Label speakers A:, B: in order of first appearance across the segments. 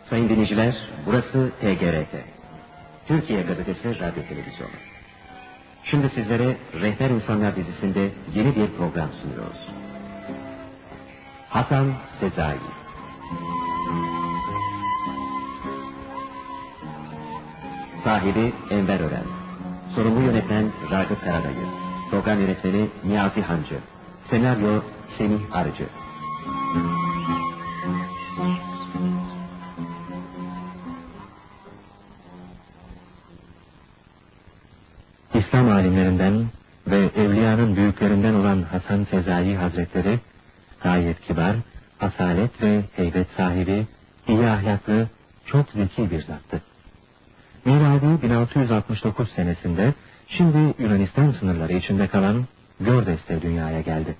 A: Sayın dinleyiciler, burası TGRT. Türkiye Gazetesi Radyo Televizyonu. Şimdi sizlere Rehber İnsanlar dizisinde yeni bir program sunuyoruz. Hasan Sezai. Sahibi Enver Ören. Sorumlu yönetmen Ragıp Karadayı. Program yönetmeni Niyazi Hancı. Senaryo Semih Arıcı. İslam alimlerinden ve evliyanın büyüklerinden olan Hasan Sezai Hazretleri, gayet kibar, asalet ve heybet sahibi, iyi ahlaklı, çok zeki bir zattı. Miladi 1669 senesinde, şimdi Yunanistan sınırları içinde kalan Gördes'te dünyaya geldi.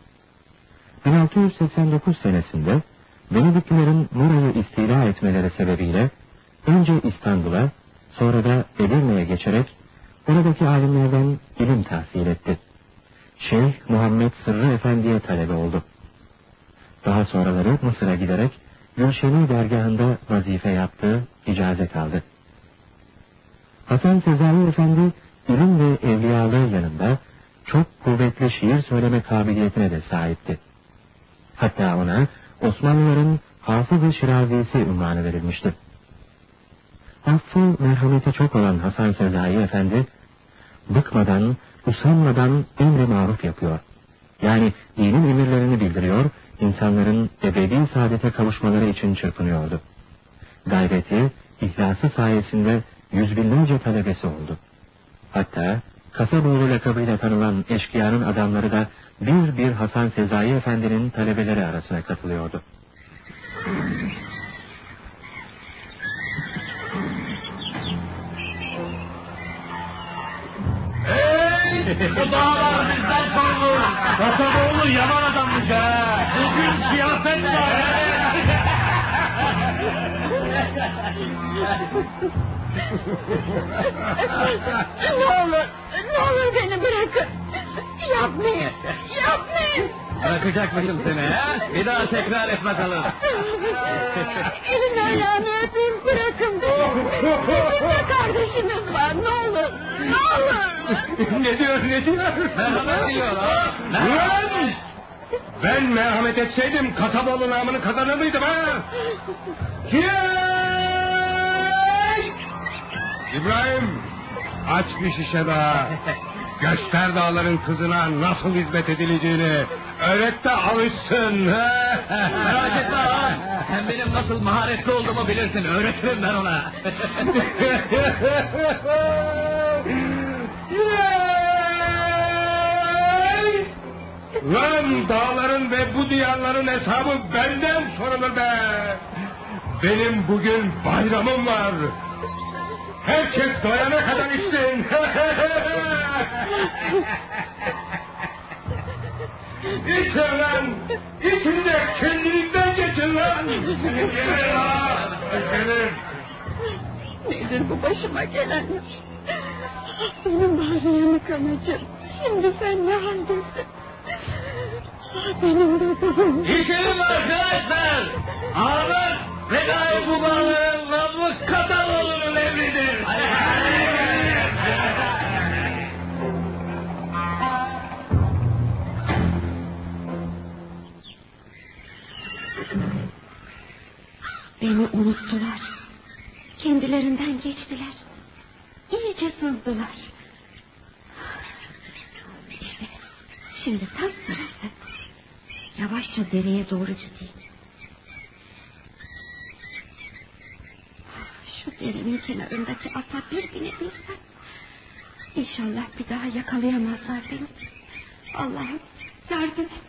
A: 1689 senesinde, Venediklilerin Mura'yı istila etmeleri sebebiyle, önce İstanbul'a, sonra da Edirne'ye geçerek, oradaki alimlerden ilim tahsil etti. Şeyh Muhammed Sırrı Efendi'ye talebe oldu. Daha sonraları Mısır'a giderek Gülşeni dergahında vazife yaptı, icazet aldı. Hasan Sezai Efendi, ilim ve evliyalığı yanında çok kuvvetli şiir söyleme kabiliyetine de sahipti. Hatta ona Osmanlıların Hafız-ı Şirazisi unvanı verilmişti. Affı merhameti çok olan Hasan Sezai Efendi, bıkmadan, usanmadan emri maruf yapıyor. Yani dinin emirlerini bildiriyor, insanların ebedi saadete kavuşmaları için çırpınıyordu. Gayreti, ihlası sayesinde yüz binlerce talebesi oldu. Hatta Kasaboğlu lakabıyla tanınan eşkıyanın adamları da bir Hasan Sezai Efendi'nin talebeleri arasına katılıyordu.
B: Bu dağlar bizden sorulur. Kasaboğlu yaman adammış ha. Bugün kıyafet var.
C: Ne olur beni bırakın. Yapmayın.
B: Bırakacak mıyım seni ha? Bir daha tekrar et bakalım.
C: Elini ayağını öpeyim, bırakın beni. Sizin de kardeşiniz var, ne olur.
B: Ne diyor? Merhamet diyor ha. Ulan! Ben merhamet etseydim Kasaboğlu namını kazanır mıydım ha? İbrahim, aç bir şişe daha. Göster dağların kızına nasıl hizmet edileceğini. Öğret de alışsın. Merak etme ağam. Sen benim nasıl maharetli olduğumu bilirsin. Öğretirim ben ona. Lan dağların ve bu diyarların hesabı benden sorulur be. Benim bugün bayramım var. Herkes doyana kadar içsin. İçin lan. İçin de kendinizden geçin lan.
C: Nedir bu başıma gelenler? Benim bari yanık anacığım. Şimdi sen ne haldesin? Benim de kızım.
B: İçelim arkadaşlar. Ahmet Regai Bubanların namı Kasaboğlu'nun emridir.
C: Beni unuttular. Kendilerinden geçtiler. İyice sızdılar. İşte şimdi tam sırası. Yavaşça dereye doğru gideyim. Şu derenin kenarındaki ata bir binebilsem. İnşallah bir daha yakalayamazlar beni. Allah'ım yardım et.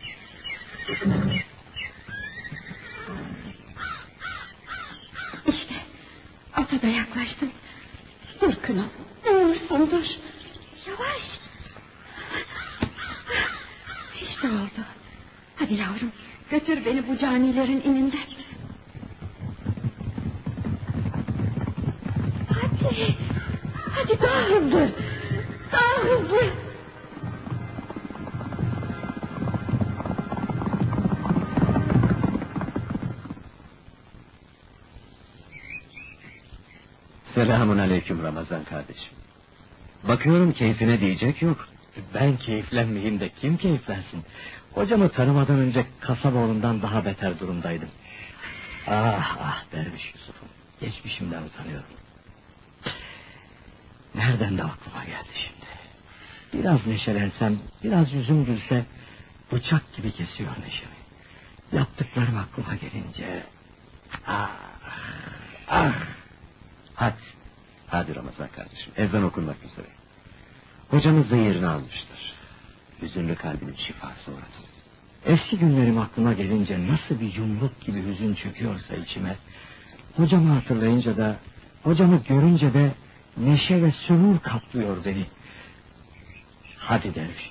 C: İşte ata da yaklaştım. Dur Kınal, ne olursun dur. Yavaş. İşte oldu. Hadi yavrum, götür beni bu canilerin ininden. Hadi daha hızlı. Daha hızlı.
D: Selamun aleyküm Ramazan kardeşim. Bakıyorum keyfine diyecek yok.
A: Ben keyiflenmeyeyim de kim keyiflensin? Hocamı tanımadan önce Kasaboğlu'ndan daha beter durumdaydım. Ah derviş Yusuf'um. Geçmişimden utanıyorum. Nereden de aklıma geldi şimdi. Biraz neşelensem, biraz yüzüm gülse bıçak gibi kesiyor neşemi. Yaptıklarım aklıma gelince...
D: Hadi Ramazan kardeşim, ezan okunmak üzere. Hocamız da yerini almıştır. Hüzünlü kalbinin şifası orası.
A: Eski günlerim aklıma gelince nasıl bir yumruk gibi hüzün çöküyorsa içime... Hocamı hatırlayınca da, hocamı görünce de neşe ve sürur kaplıyor beni. Hadi derviş.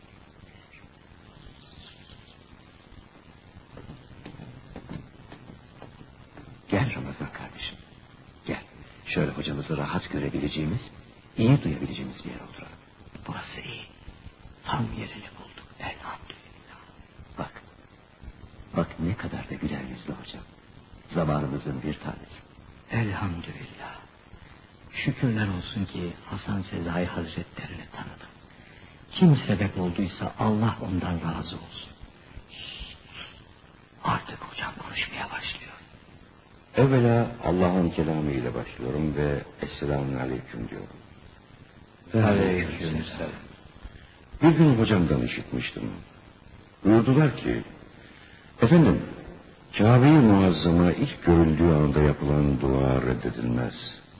D: Gel Ramazan kardeşim, gel. Şöyle hocamızı rahat görebileceğimiz, iyi duyabileceğimiz bir yere oturalım.
A: Burası iyi. Tam yerini bulduk. Elhamdülillah.
D: Bak ne kadar da güler yüzlü hocam. Zamanımızın bir tanesi.
A: Elhamdülillah. Şükürler olsun ki Hasan Sezai Hazretlerini tanıdım. Kim sebep olduysa Allah ondan razı olsun. Artık hocam konuşmaya başlıyor.
E: Evvela Allah'ın kelamı ile başlıyorum ve Esselamun Aleyküm diyorum.
A: Aleykümselam.
E: Bir gün hocamdan işitmiştim. Buyurdular ki, efendim, Kabe-i Muazzama ilk görüldüğü anda yapılan dua reddedilmez.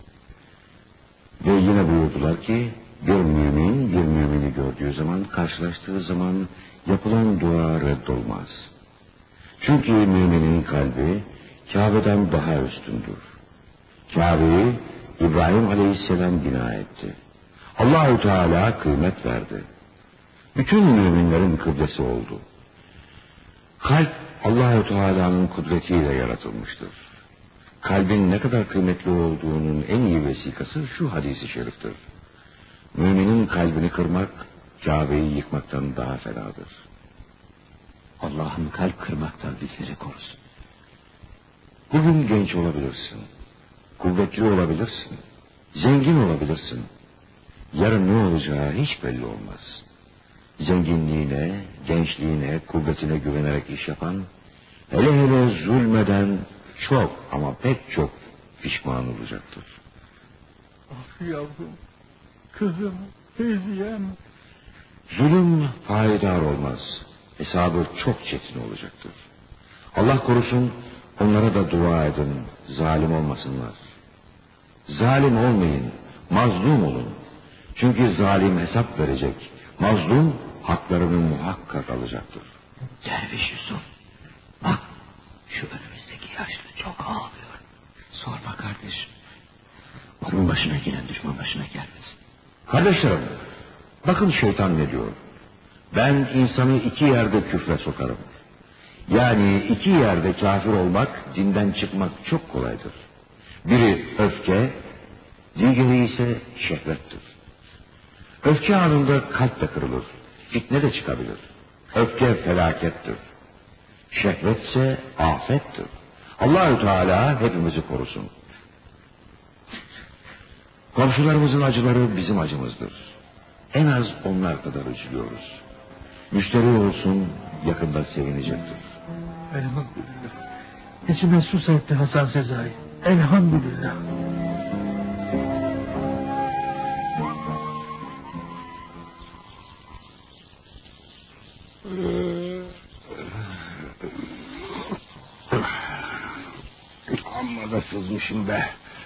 E: Ve yine buyurdular ki, bir mümin bir mümini gördüğü zaman, karşılaştığı zaman yapılan dua reddolmaz. Çünkü müminin kalbi Kabe'den daha üstündür. Kabe'yi İbrahim Aleyhisselam bina etti. Allahu Teala kıymet verdi. Bütün müminlerin kıblesi oldu. Kalp Allahu Teala'nın kudretiyle yaratılmıştır. Kalbin ne kadar kıymetli olduğunun en iyi vesikası şu hadis-i şeriftir. Müminin kalbini kırmak Kabe'yi yıkmaktan daha fenadır.
D: Allah'ım kalp kırmaktan bizleri korusun.
E: Bugün genç olabilirsin, kuvvetli olabilirsin, zengin olabilirsin. Yarın ne olacağı hiç belli olmaz. Zenginliğine, gençliğine, kuvvetine güvenerek iş yapan, hele zulmeden çok ama pek çok pişman olacaktır.
F: Ah yavrum, kızım, Feyziyem.
E: Zulüm payidar olmaz. Hesabı çok çetin olacaktır. Allah korusun, onlara da dua edin, zalim olmasınlar. Zalim olmayın, mazlum olun. Çünkü zalim hesap verecek, mazlum haklarını muhakkak alacaktır.
A: Derviş Yusuf, bak şu önümüzdeki yaşlı çok ağlıyor.
D: Sorma kardeşim. Onun başına gelen düşman başına gelmesin.
E: Kardeşlerim, bakın şeytan ne diyor. Ben insanı iki yerde küfre sokarım. Yani iki yerde kafir olmak, dinden çıkmak çok kolaydır. Biri öfke, diğeri ise şehvettir. Öfke anında kalp de kırılır, fitne de çıkabilir. Öfke felakettir. Şehvetse afettir. Allahü Teala hepimizi korusun. Komşularımızın acıları bizim acımızdır. En az onlar kadar üzülüyoruz. Müşteri olsun, yakında sevinecektir.
F: Elhamdülillah. İçime su serpti Hasan Sezai. Elhamdülillah.
E: Amma da sızmışım be.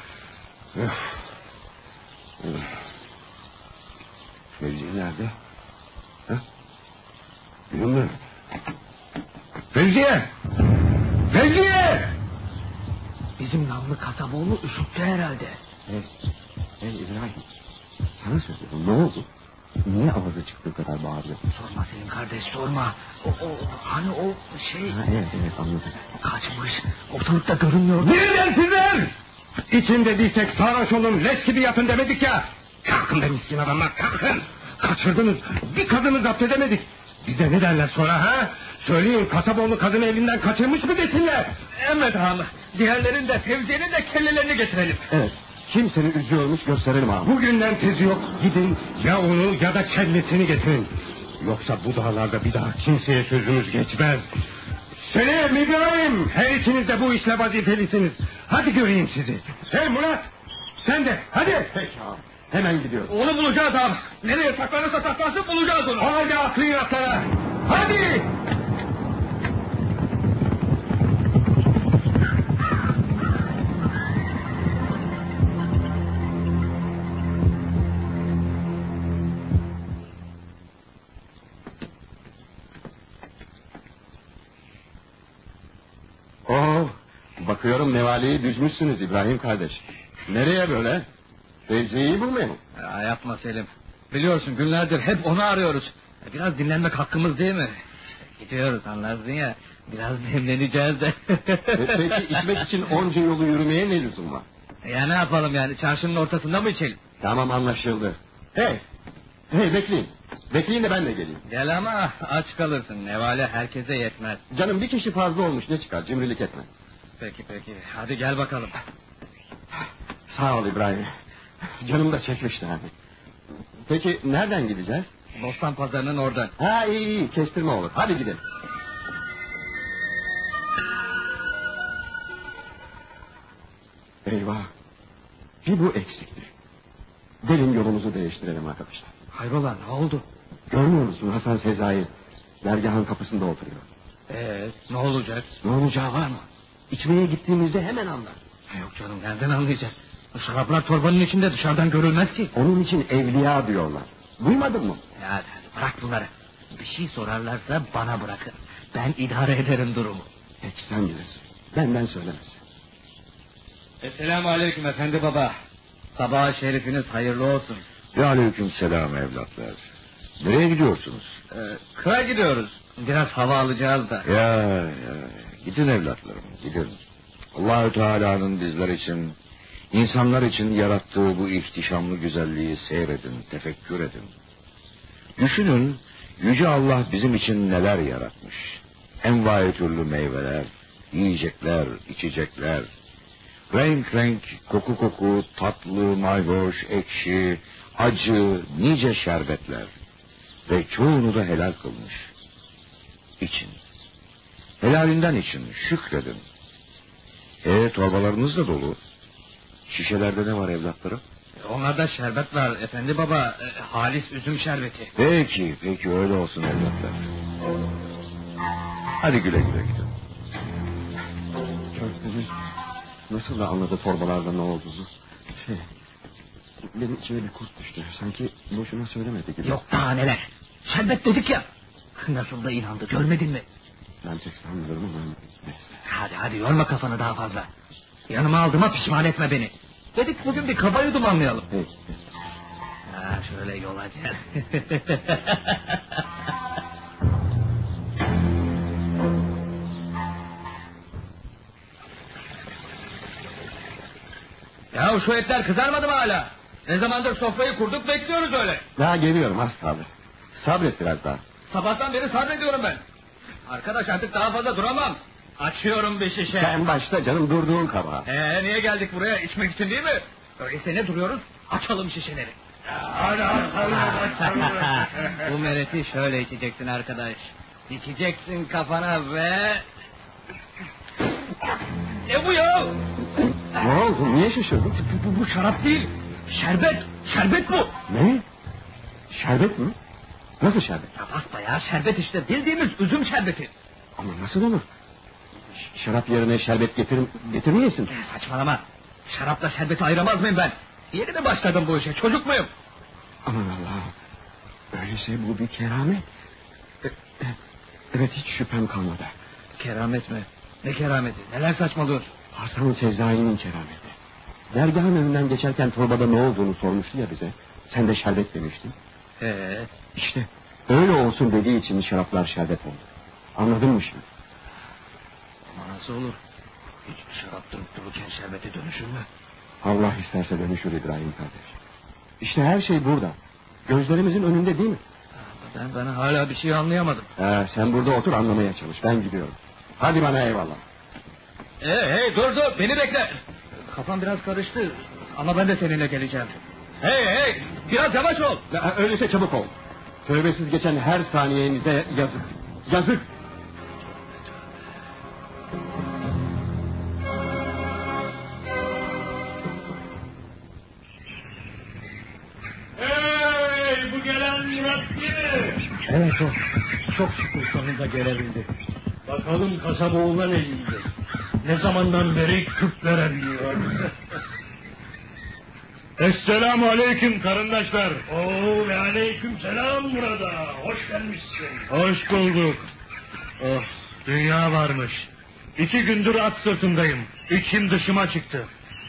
E: Fevzi nerede? Ha? Biliyor musun? Fevziye! Fevziye!
A: Bizim namlı Kasaboğlu üşüttü herhalde.
D: İbrahim, sana söyledim, ne oldu? Niye avazı çıktığı kadar bağırıyor?
A: Sorma senin kardeş, sorma. Hani o şey...
D: Evet anladım.
A: Kaçmış, ortalıkta görünmüyor.
B: Nereden sizler? İçin dediysek sarhoş olun, leş gibi yatın demedik ya. Kalkın be miskin adamlar, kalkın. Kaçırdınız, bir kadını zapt edemedik. Bize ne derler sonra ha? Söyleyin, Kasaboğlu kadını elinden kaçırmış mı desinler?
F: Evet ağam. Diğerlerin de Fevziye'nin de kellelerini getirelim.
D: Evet,
E: Kim seni üzüyormuş gösterelim ağam.
B: Bugünden tezi yok. Gidin ya onu ya da kellesini getirin. Yoksa bu dağlarda bir daha kimseye sözümüz geçmez. Selim, İbrahim, her ikiniz de bu işle vazifelisiniz. Hadi göreyim sizi. Hey Murat, sen de hadi.
E: Peki ağam. Hemen gidiyoruz.
F: Onu bulacağız ağam. Nereye saklanırsa saklansın bulacağız onu.
B: Haydi atlayın atlara. Hadi.
E: Bakıyorum nevaleyi düzmüşsünüz İbrahim kardeş. Nereye böyle? Fevzi'yi bulmayalım.
F: Yapma Selim. Biliyorsun günlerdir hep onu arıyoruz. Biraz dinlenmek hakkımız değil mi? Gidiyoruz anlarsın ya. Biraz dinleneceğiz de.
E: Peki içmek için onca yolu yürümeye ne lüzum var?
F: Ya ne yapalım yani çarşının ortasında mı içelim?
E: Tamam anlaşıldı. Hey bekleyin. Bekleyin de ben de geleyim.
F: Gel ama aç kalırsın. Nevale herkese yetmez.
E: Canım bir kişi fazla olmuş ne çıkar cimrilik etme.
F: Peki hadi gel bakalım.
E: Sağ ol İbrahim. Canım da çekmişti hani. Peki nereden gideceğiz?
F: Bostan pazarının oradan.
E: Ha iyi kestirme olur. Hadi gidelim. Eyvah. Bir bu eksikti. Gelin yolumuzu değiştirelim arkadaşlar.
F: Hayrola ne oldu?
E: Görmüyor musun Hasan Sezai? Dergahın kapısında oturuyor.
F: Ne olacak?
E: Ne olacağı var mı? İçmeye gittiğimizde hemen anlar.
F: Yok canım nereden anlayacak? Bu şaraplar torbanın içinde dışarıdan görülmez ki.
E: Onun için evliya diyorlar. Duymadın mı?
F: Hadi bırak bunları. Bir şey sorarlarsa bana bırakın. Ben idare ederim durumu.
E: Peki sen bilirsin. Benden söylemez.
F: Esselamu aleyküm efendi baba. Sabah şerifiniz hayırlı olsun.
E: Ve aleyküm selam evlatlar. Nereye gidiyorsunuz?
F: Kıra gidiyoruz. Biraz hava alacağız da.
E: Ya gidin evlatlarım gidin. Allahü Teala'nın bizler için, insanlar için yarattığı bu ihtişamlı güzelliği seyredin, tefekkür edin. Düşünün, Yüce Allah bizim için neler yaratmış. Envai türlü meyveler, yiyecekler, içecekler. Renk renk, koku koku, tatlı, mayhoş, ekşi, acı, nice şerbetler. Ve çoğunu da helal kılmış. İçin. Helalinden için, şükredin. Torbalarınız da dolu. Şişelerde ne var evlatlarım?
F: Onlarda şerbet var efendi baba. Halis üzüm şerbeti.
E: Peki öyle olsun evlatlar. Hadi güle güle gidin. Köftemiz nasıl da anladı torbalarda ne olduğunu. Benim içime bir kurt düştü. Sanki boşuna söylemedi gibi.
F: Yok daha neler. Şerbet dedik ya. Nasıl da inandı görmedin mi?
E: Ben pek sanmıyorum ama neyse.
F: Hadi yorma kafanı daha fazla. Yanıma aldığıma pişman etme beni. Dedik bugün bir kaba yudum anlayalım.
E: Peki.
F: Şöyle yola gel. Ya şu etler kızarmadı mı hala? Ne zamandır sofrayı kurduk bekliyoruz öyle.
E: Daha geliyorum az sabret. Sabret biraz daha.
F: Sabahtan beri sabrediyorum ben. Arkadaş artık daha fazla duramam. Açıyorum bir şişe.
E: Sen başta canım durduğun kabahat.
F: Niye geldik buraya içmek için değil mi? Öyleyse ne duruyoruz? Açalım şişeleri.
B: Hadi
F: Bu mereti şöyle içeceksin arkadaş. İçeceksin kafana ve... Ne bu ya?
E: Ne oldu? Niye şaşırdın?
F: Bu şarap değil. Şerbet. Şerbet bu.
E: Ne? Şerbet mi? Nasıl şerbet?
F: Ya basbayağı şerbet işte. Bildiğimiz üzüm şerbeti.
E: Ama nasıl olur? Şarap yerine şerbet getirmeyesin.
F: Saçmalama. Şarapla şerbeti ayıramaz mıyım ben? Yeni mi başladım bu işe? Çocuk muyum?
E: Aman Allah'ım. Öyleyse bu bir keramet. Evet hiç şüphem kalmadı.
F: Keramet mi? Ne kerameti? Neler saçmalıyorsun?
E: Hasan Sezai'nin kerameti. Dergahın önünden geçerken torbada ne olduğunu sormuştu ya bize. Sen de şerbet demiştin. İşte öyle olsun dediği için şaraplar şerbet oldu. Anladın mı şimdi?
F: Ama nasıl olur? Hiç şarap durup dururken şerbete dönüşür mü?
E: Allah isterse dönüşür İbrahim kardeş. İşte her şey burada. Gözlerimizin önünde değil mi?
F: Ben hala bir şey anlayamadım.
E: Sen burada otur anlamaya çalış. Ben gidiyorum. Hadi bana eyvallah.
F: Hey dur beni bekle. Kafam biraz karıştı. Ama ben de seninle geleceğim. Hey, biraz yavaş ol.
B: Öyleyse çabuk ol. Tövbesiz geçen her saniyenize yazık. Yazık.
G: Hey, bu gelen Murat değil mi?
F: Evet o. Çok şükür sonunda gelebildi.
G: Bakalım Kasaboğlu'na ne yiyecek? Ne zamandan beri Kürtlere biliyor. Esselamu aleyküm karındaşlar. Oo ve aleyküm selam Murat'a. Hoş gelmişsin. Hoş bulduk. Oh, dünya varmış. 2 gündür at sırtındayım. İçim dışıma çıktı.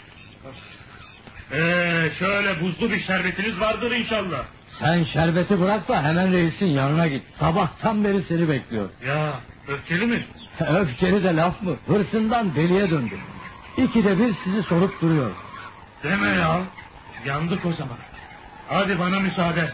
G: Şöyle buzlu bir şerbetiniz vardır inşallah.
F: Sen şerbeti bırak da hemen reisin yanına git. Sabahtan beri seni bekliyor.
G: Ya, öfkeli mi?
F: Öfkeli de laf mı? Hırsından deliye döndü. 2'de 1 sizi sorup duruyor.
G: Deme ya. Yandık o zaman. Hadi bana müsaade.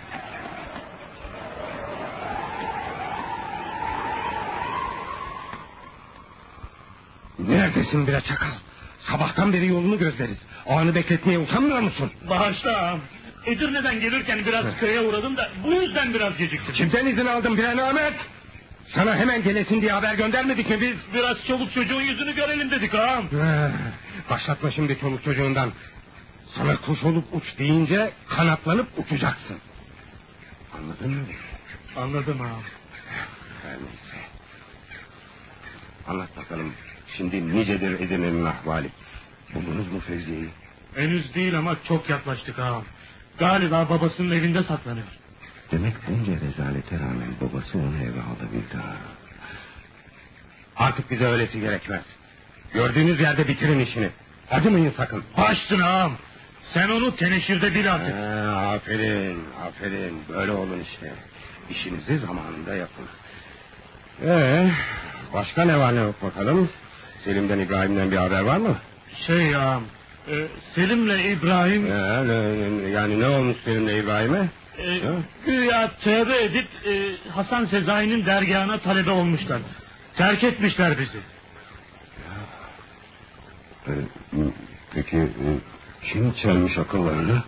B: Neredesin bre çakal? Sabahtan beri yolunu gözleriz. Anı bekletmeye utanmıyor musun?
G: Bağışla ağam. Edirne'den gelirken biraz köye uğradım da bu yüzden biraz geciktim.
B: Kimden izin aldın bre Ahmet? Sana hemen gelesin diye haber göndermedik mi biz?
G: Biraz çoluk çocuğun yüzünü görelim dedik ağam.
B: Başlatma şimdi çoluk çocuğundan. Sana kuş olup uç deyince kanatlanıp uçacaksın. Anladın mı?
G: Anladım ağam.
B: Her neyse. Anlat bakalım. Şimdi nicedir Edirne'nin ahvali. Buldunuz mu Fevziye'yi?
G: Henüz değil ama çok yaklaştık ağam. Galiba babasının evinde saklanıyor.
E: Demek bunca rezalete rağmen babası onu eve alabildi ha.
B: Artık bize öylesi gerekmez. Gördüğünüz yerde bitirin işini. Acımayın sakın.
G: Başsın ağam. Sen onu teneşirde bil artık.
B: Aferin. Böyle olun işte. İşinizi zamanında yapın. Başka ne var ne yok bakalım? Selim'den İbrahim'den bir haber var mı?
G: Ağam. Selim'le İbrahim...
B: Yani ne olmuş Selim'le İbrahim'e?
G: Güya tövbe edip Hasan Sezai'nin dergahına talebe olmuşlar. Terk etmişler bizi.
E: Peki kim çelmiş akıllarını?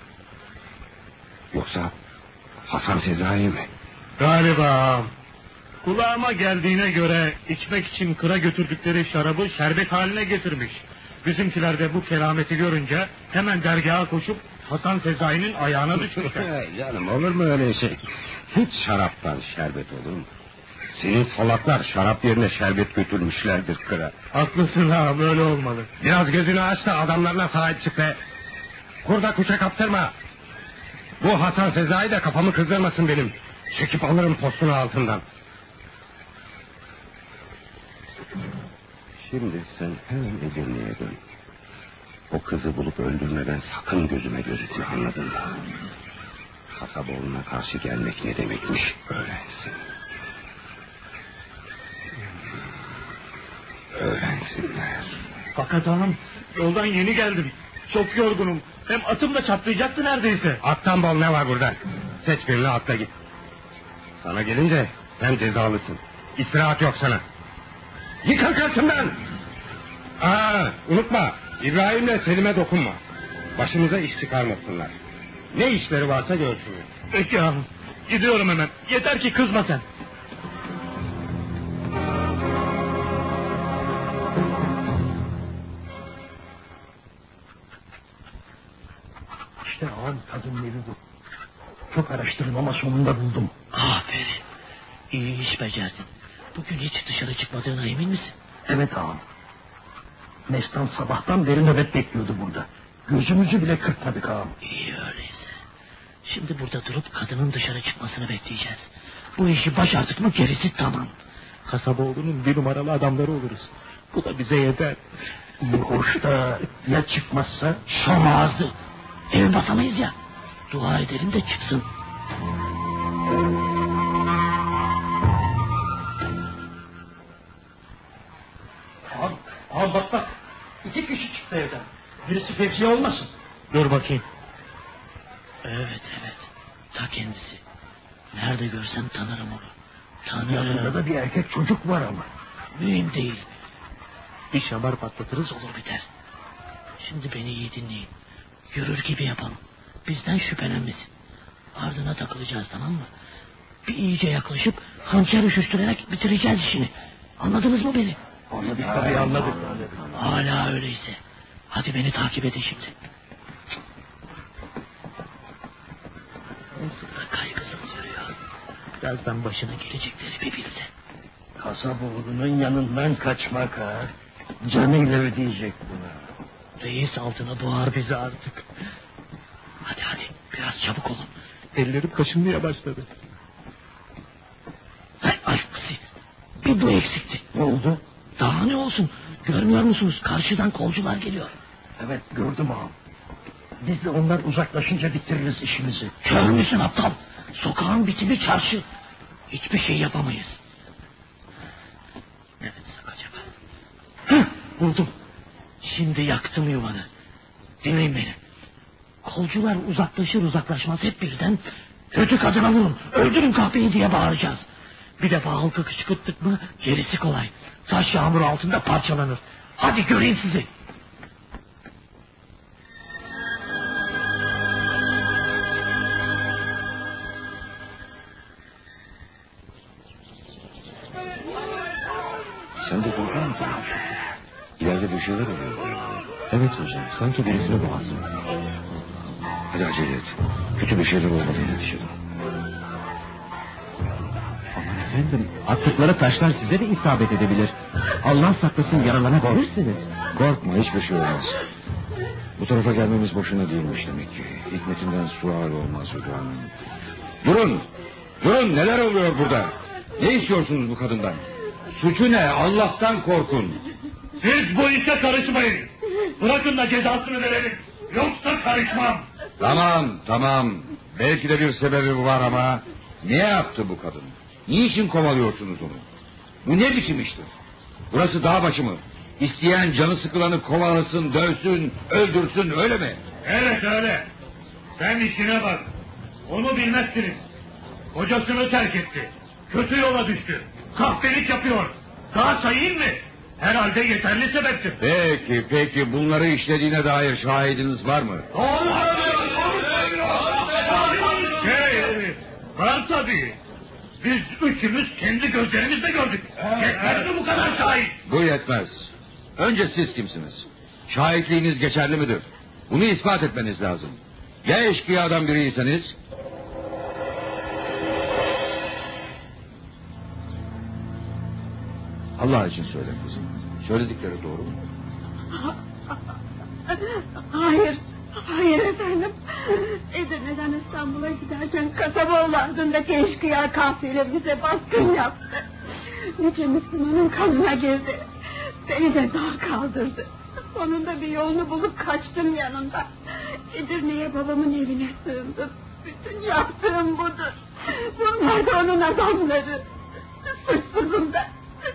E: Yoksa Hasan Sezai mi?
G: Galiba ağam. Kulağıma geldiğine göre içmek için kıra götürdükleri şarabı şerbet haline getirmiş. Bizimkiler de bu kerameti görünce hemen dergaha koşup Hasan Sezai'nin ayağına düşmüşler.
B: Canım olur mu öyle şey? Hiç şaraptan şerbet olur mu? Senin salaklar şarap yerine şerbet götürmüşlerdir kıra.
G: Haklısın ağam, öyle olmalı.
B: Biraz gözünü aç da adamlarına sahip çık be. Kurda kuşa kaptırma. Bu Hasan Sezai de kafamı kızdırmasın benim. Çekip alırım postunu altından.
E: Şimdi sen hemen Edirne'ye dön. O kızı bulup öldürmeden sakın gözüme gözükme, anladın mı? Kasaboğlu'na karşı gelmek ne demekmiş öğrensin. Öğrensinler.
G: Fakat ağam, yoldan yeni geldim. Çok yorgunum. Hem atım da çatlayacaktı neredeyse.
B: Attan bol ne var burada? Seç birini atla git. Sana gelince sen cezalısın. İstirahat yok sana. Yıkıl karşımdan! Unutma, İbrahim'le Selim'e dokunma. Başımıza iş çıkarmasınlar. Ne işleri varsa görsünler.
G: Peki ağam, gidiyorum hemen. Yeter ki kızma sen.
H: İşte ağam, kadının evi bu. Çok araştırdım ama sonunda buldum.
I: Aferin. İyi iş becerdin. Bugün hiç dışarı çıkmadığına emin misin?
H: Evet ağam. Mestan sabahtan beri nöbet bekliyordu burada. Gözümüzü bile kırpmadık ağam.
I: İyi öyleyse. Şimdi burada durup kadının dışarı çıkmasını bekleyeceğiz. Bu işi başardık mı gerisi tamam. Kasaboğlu'nun 1 numaralı adamları oluruz. Bu da bize yeter.
H: İyi hoş da ya çıkmazsa?
I: Şom ağzı. Ev basamayız ya. Dua edelim de çıksın.
H: Ağam bak. 2 kişi çıktı evden. Birisi Fevziye olmasın?
I: Dur bakayım. Evet. Ta kendisi. Nerede görsem tanırım onu.
H: Yanında da bir erkek çocuk var ama.
I: Mühim değil. Bir şamar patlatırız olur biter. Şimdi beni iyi dinleyin. Yürür gibi yapalım. Bizden şüphelenmesin. Ardına takılacağız, tamam mı? Bir iyice yaklaşıp hançer üşüştürerek bitireceğiz işini. Anladınız mı beni?
H: Anladık tabii, anladık.
I: Hala öyleyse. Hadi beni takip edin şimdi. Nasıl da kaygısız yürüyor. Birazdan başına gelecekleri bir bilse.
H: Kasaboğlu'nun yanından kaçmak ha. Canıyla ödeyecek buna.
I: Reis altına boğar bizi artık. Hadi biraz çabuk olun. Ellerim kaşınmaya başladı. Ay aksi. Bir bu eksikti.
H: Ne oldu?
I: Daha ne olsun? Görmüyor musunuz? Karşıdan kolcular geliyor.
H: Evet, gördüm ağam. Biz de onlar uzaklaşınca bitiririz işimizi.
I: Kör müsün aptal? Sokağın bitimi çarşı. Hiçbir şey yapamayız. Evet, acaba. Heh, buldum. Şimdi yaktım yuvanı. Dinleyin beni. Kolcular uzaklaşmaz hep birden kötü kadına vurun, öldürün kahpeyi diye bağıracağız. Bir defa halkı kışkırttık mı gerisi kolay. Taş yağmur altında parçalanır. Hadi göreyim sizi.
E: Sen de korkar mısın? İleride bir şeyler oluyor.
A: Evet hocam, sanki birisini boğazım.
E: Hadi acele et. Kötü bir şeyler olmadı yetişelim.
A: Aman efendim, attıkları taşlar size de isabet edebilir. Allah saklasın, yaralanabilirsiniz.
E: Korkma, hiçbir şey olmaz. Bu tarafa gelmemiz boşuna değilmiş demek ki. Hikmetinden sual olmaz hüdanın. Durun, neler oluyor burada? Ne istiyorsunuz bu kadından? Suçu ne? Allah'tan korkun.
G: Siz bu işe karışmayın. Bırakın da cezasını verelim. Yoksa karışmam.
E: Tamam. Belki de bir sebebi var ama ne yaptı bu kadın? Niçin kovalıyorsunuz onu? Bu ne biçim iştir? Burası dağ başı mı? İsteyen canı sıkılanı kovalasın, dövsün, öldürsün, öyle mi?
G: Evet öyle. Sen işine bak. Onu bilmezsiniz. Kocasını terk etti. Kötü yola düştü. Kahpelik yapıyor. Daha sayayım mı? Herhalde yeterli sebeptir.
E: Peki bunları işlediğine dair şahidiniz var mı?
G: Var tabii. Biz üçümüz kendi gözlerimizle gördük. Yetmez mi bu kadar şahit?
E: Bu yetmez. Önce siz kimsiniz? Şahitliğiniz geçerli midir? Bunu ispat etmeniz lazım. Ya eşkıyadan biriyseniz? Allah için söyle kızım. Söyledikleri doğru mu?
C: Hayır efendim. Edirne'den İstanbul'a giderken Kasaboğlu adındaki eşkıya kafile bize baskın yaptı. Nice Müslümanın kanına girdi. Beni de zor kaldırdı. Sonunda bir yolunu bulup kaçtım yanından. Edirne'ye babamın evine sığındım. Bütün yaptığım budur. Bunlar da onun adamları. Suçsuzum ben.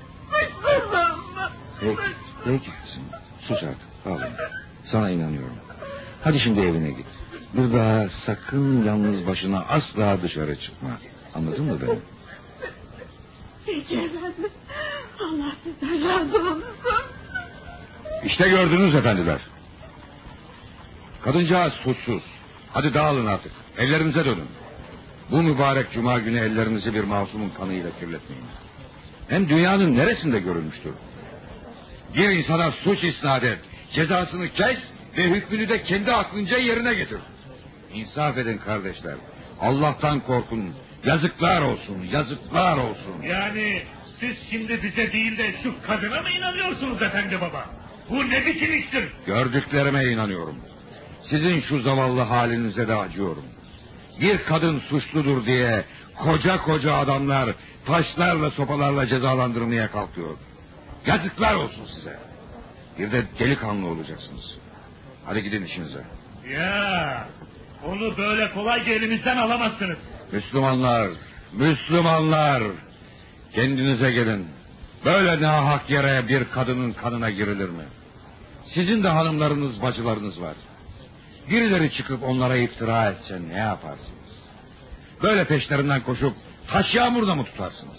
E: Peki kızım. Sus artık. Ağlama. Sana inanıyorum. Hadi şimdi evine git. Bir daha sakın yalnız başına asla dışarı çıkma. Anladın mı beni?
C: Peki efendim. Allah sizden razı olsun.
E: İşte gördünüz efendiler. Kadıncağız suçsuz. Hadi dağılın artık. Evlerinize dönün. Bu mübarek cuma günü ellerinizi bir masumun kanıyla kirletmeyin. Hem dünyanın neresinde görülmüştür? Bir insana suç isnat et, cezasını kes ve hükmünü de kendi aklınca yerine getir. İnsaf edin kardeşler. Allah'tan korkun. Yazıklar olsun, yazıklar olsun.
G: Yani siz şimdi bize değil de şu kadına mı inanıyorsunuz efendi baba? Bu ne biçim iştir?
E: Gördüklerime inanıyorum. Sizin şu zavallı halinize de acıyorum. Bir kadın suçludur diye koca adamlar taşlarla sopalarla cezalandırmaya kalkıyor. Yazıklar olsun size. Bir de delikanlı olacaksınız. Hadi gidin işinize.
G: Ya onu böyle kolayca elimizden alamazsınız.
E: Müslümanlar, kendinize gelin. Böyle nahak yere bir kadının kanına girilir mi? Sizin de hanımlarınız, bacılarınız var. Birileri çıkıp onlara iftira etse ne yaparsınız? Böyle peşlerinden koşup taş yağmurda mı tutarsınız?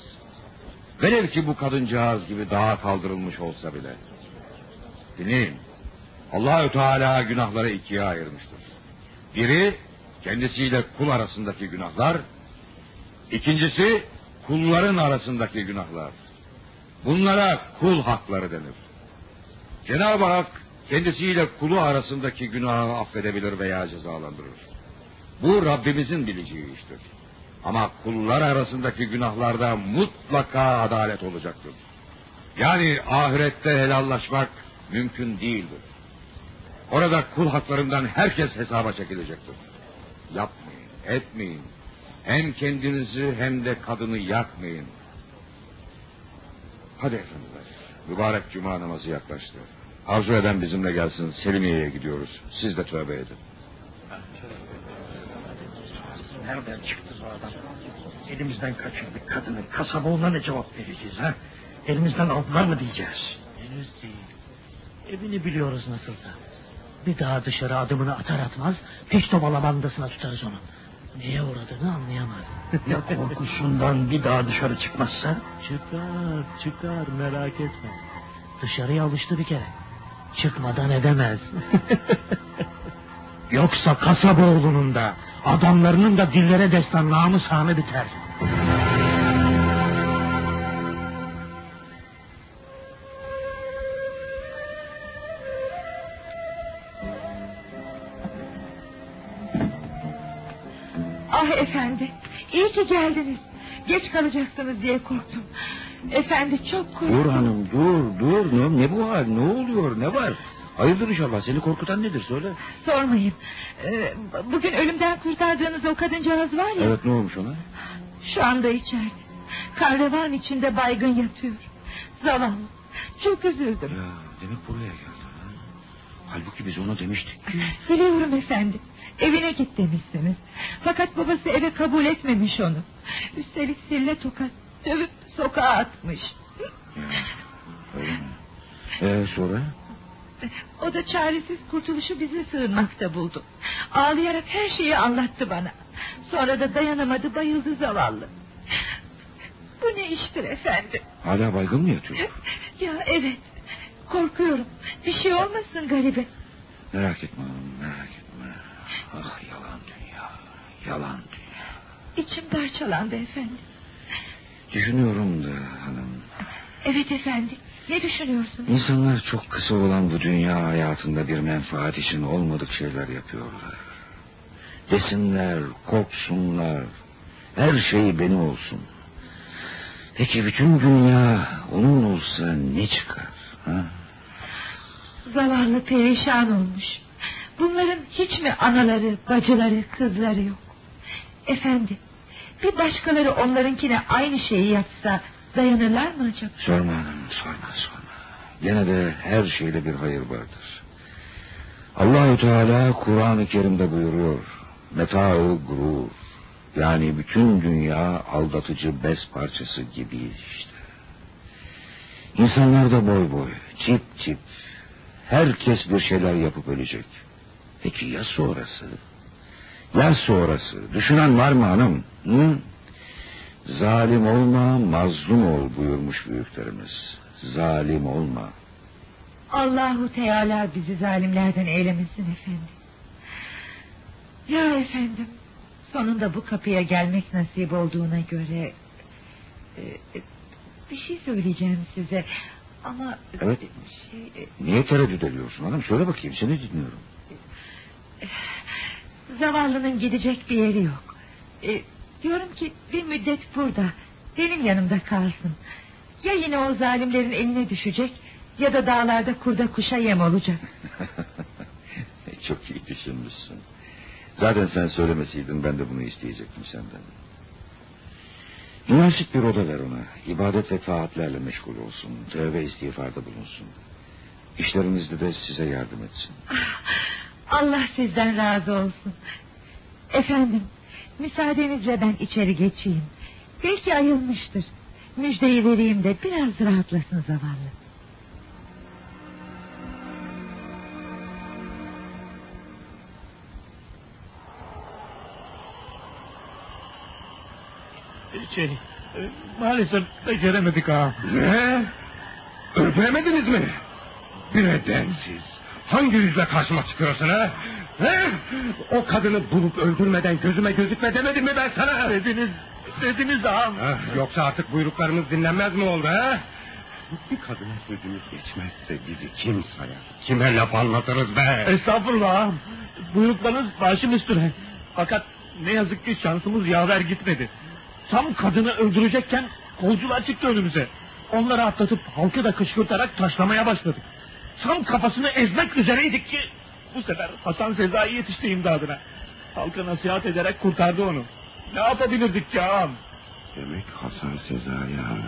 E: Velev ki bu kadıncağız gibi dağa kaldırılmış olsa bile. Dinleyin. Allahü Teala günahları ikiye ayırmıştır. Biri kendisiyle kul arasındaki günahlar, ikincisi kulların arasındaki günahlar. Bunlara kul hakları denir. Cenab-ı Hak kendisiyle kulu arasındaki günahı affedebilir veya cezalandırır. Bu Rabbimizin bileceği iştir. Ama kullar arasındaki günahlarda mutlaka adalet olacaktır. Yani ahirette helallaşmak mümkün değildir. Orada kul haklarından herkes hesaba çekilecektir. Yapmayın, etmeyin. Hem kendinizi hem de kadını yakmayın. Hadi efendiler, mübarek cuma namazı yaklaştı. Arzu eden bizimle gelsin, Selimiye'ye gidiyoruz. Siz de tövbe edin.
H: Nereden çıktı bu adam? Elimizden kaçırdık kadını. Kasaboğlu'na ne cevap vereceğiz ha? Elimizden aldılar mı diyeceğiz?
I: Henüz değil. Evini biliyoruz nasılsa. Bir daha dışarı adımını atar atmaz peştemal amandasına tutarız onu. Neye uğradığını anlayamaz.
H: Ya korkusundan bir daha dışarı çıkmazsa?
I: Çıkar merak etme. Dışarıya alıştı bir kere. Çıkmadan edemez. Yoksa Kasaboğlu'nun da adamlarının da dillere destan namı sahnı biter.
C: Ah efendi, iyi ki geldiniz. Geç kalacaksınız diye korktum. Efendi çok korktum.
E: Dur hanım, dur. Ne bu hal, ne oluyor, ne var? Hayırdır inşallah, seni korkutan nedir söyle.
C: Sormayın. Bugün ölümden kurtardığınız o kadıncağız var ya.
E: Evet, ne olmuş ona?
C: Şu anda içeride. Karavan içinde baygın yatıyor. Zavallı. Çok üzüldüm.
E: Ya, demek buraya geldi. Halbuki biz ona demiştik.
C: Biliyorum efendim. Evine git demişsiniz. Fakat babası eve kabul etmemiş onu. Üstelik sille tokat dövüp sokağa atmış.
E: Ya, öyle mi? Sonra?
C: O da çaresiz kurtuluşu bize sığınmakta buldu. Ağlayarak her şeyi anlattı bana. Sonra da dayanamadı, bayıldı zavallı. Bu ne iştir efendim?
E: Hala baygın mı yatıyor?
C: Ya evet. Korkuyorum. Bir şey olmasın garibe.
E: Merak etme hanım, merak etme. Ah, yalan dünya, yalan dünya.
C: İçim parçalandı efendim.
E: Düşünüyorum da hanım.
C: Evet efendim. Ne düşünüyorsunuz?
E: İnsanlar çok kısa olan bu dünya hayatında bir menfaat için olmadık şeyler yapıyorlar. Desinler, korksunlar. Her şey benim olsun. Peki bütün dünya onun olsa ne çıkar? Ha?
C: Zavallı perişan olmuş. Bunların hiç mi anaları, bacıları, kızları yok? Efendim, bir başkaları onlarınkine aynı şeyi yapsa dayanırlar mı acaba?
E: Sorma hanım, sorma. Gene de her şeyde bir hayır vardır. Allahü Teala Kur'an-ı Kerim'de buyuruyor. Meta-ı gurur. Yani bütün dünya aldatıcı bez parçası gibi işte. İnsanlar da boy boy, çip çip. Herkes bir şeyler yapıp ölecek. Peki ya sonrası? Ya sonrası? Düşünen var mı hanım? Hı? Zalim olma, mazlum ol buyurmuş büyüklerimiz. Zalim olma.
C: Allahu Teala bizi zalimlerden eylemesin efendim. Ya efendim, sonunda bu kapıya gelmek nasip olduğuna göre bir şey söyleyeceğim size. Ama
E: evet. Niye tereddüt ediyorsun hanım? Söyle bakayım, seni dinliyorum.
C: Zavallının gidecek bir yeri yok. Diyorum ki bir müddet burada, benim yanımda kalsın. Ya yine o zalimlerin eline düşecek ya da dağlarda kurda kuşa yem olacak.
E: Çok iyi düşünmüşsün. Zaten sen söylemeseydin ben de bunu isteyecektim senden. Münasip bir oda ver ona. İbadet ve taatlerle meşgul olsun. Tövbe istiğfarda bulunsun. İşlerinizde de size yardım etsin.
C: Allah sizden razı olsun. Efendim, müsaadenizle ben içeri geçeyim. Belki ayılmıştır. Müjdeyi vereyim de biraz rahatlasın zavallı.
G: Maalesef beceremedik ağam.
B: Ne? Öldüremediniz mi? Bir edensiz. Hangi yüzle karşıma çıkıyorsun ha? He? O kadını bulup öldürmeden gözüme gözükme demedim mi ben sana?
G: Dediniz ağam.
B: Yoksa artık buyruklarımız dinlenmez mi oldu ha? Bir kadına sözümüz geçmezse bizi kim sayar? Kime laf anlatırız be?
G: Estağfurullah ağam. Buyruklarınız başım üstüne. Fakat ne yazık ki şansımız yaver gitmedi. Tam kadını öldürecekken kolcular çıktı önümüze. Onları atlatıp halkı da kışkırtarak taşlamaya başladık. Tam kafasını ezmek üzereydik ki bu sefer Hasan Sezai yetişti imdadına. Halka nasihat ederek kurtardı onu. Ne yapabilirdik ki ağam?
E: Demek Hasan Sezai ağam.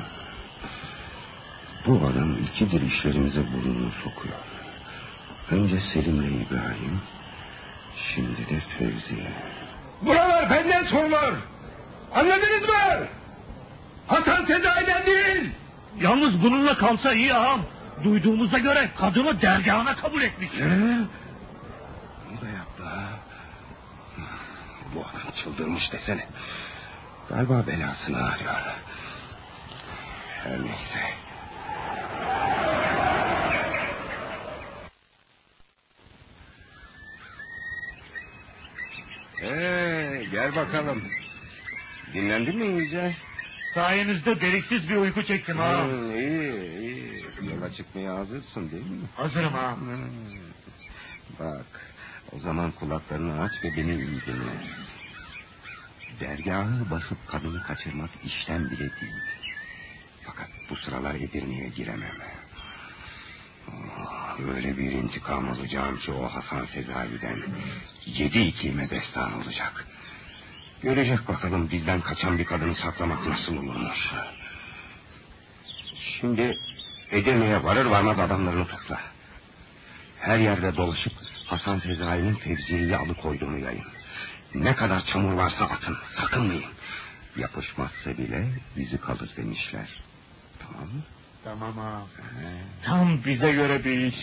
E: Bu adam ikidir işlerimize burnunu sokuyor. Önce Selim'le İbrahim, şimdi de Fevzi'ye.
B: Buralar benden sorulur. Anladınız mı? Hasan Sezai'den değil.
G: Yalnız bununla kalsa iyi ağam. Duyduğumuza göre kadını dergahına kabul etmiş.
E: Bu da yaptı ha. Bu adam çıldırmış desene. Galiba belasını arıyor. Her neyse. Gel bakalım. Dinlendin mi iyice?
G: Sayenizde deliksiz bir uyku çektim ağam.
E: İyi. Yola çıkmaya hazırsın değil mi?
G: Hazırım ağam.
E: Bak, o zaman kulaklarını aç ve beni iyi dinle. Dergahı basıp kadını kaçırmak işten bile değil. Fakat bu sıralar Edirne'ye giremem. Öyle bir intikam alacağım ki o Hasan Sezai'den 7 ikime destan olacak. Görecek bakalım bizden kaçan bir kadını saklamak nasıl olurmuş. Şimdi Edirne'ye varır varmaz adamlarını topla. Her yerde dolaşıp Hasan Sezai'nin Fevziye'yi alıkoyduğunu yayın. Ne kadar çamur varsa atın, sakınmayın. Yapışmazsa bile izi kalır demişler. Tamam mı?
G: Tamam ağam. Tam bize göre bir iş.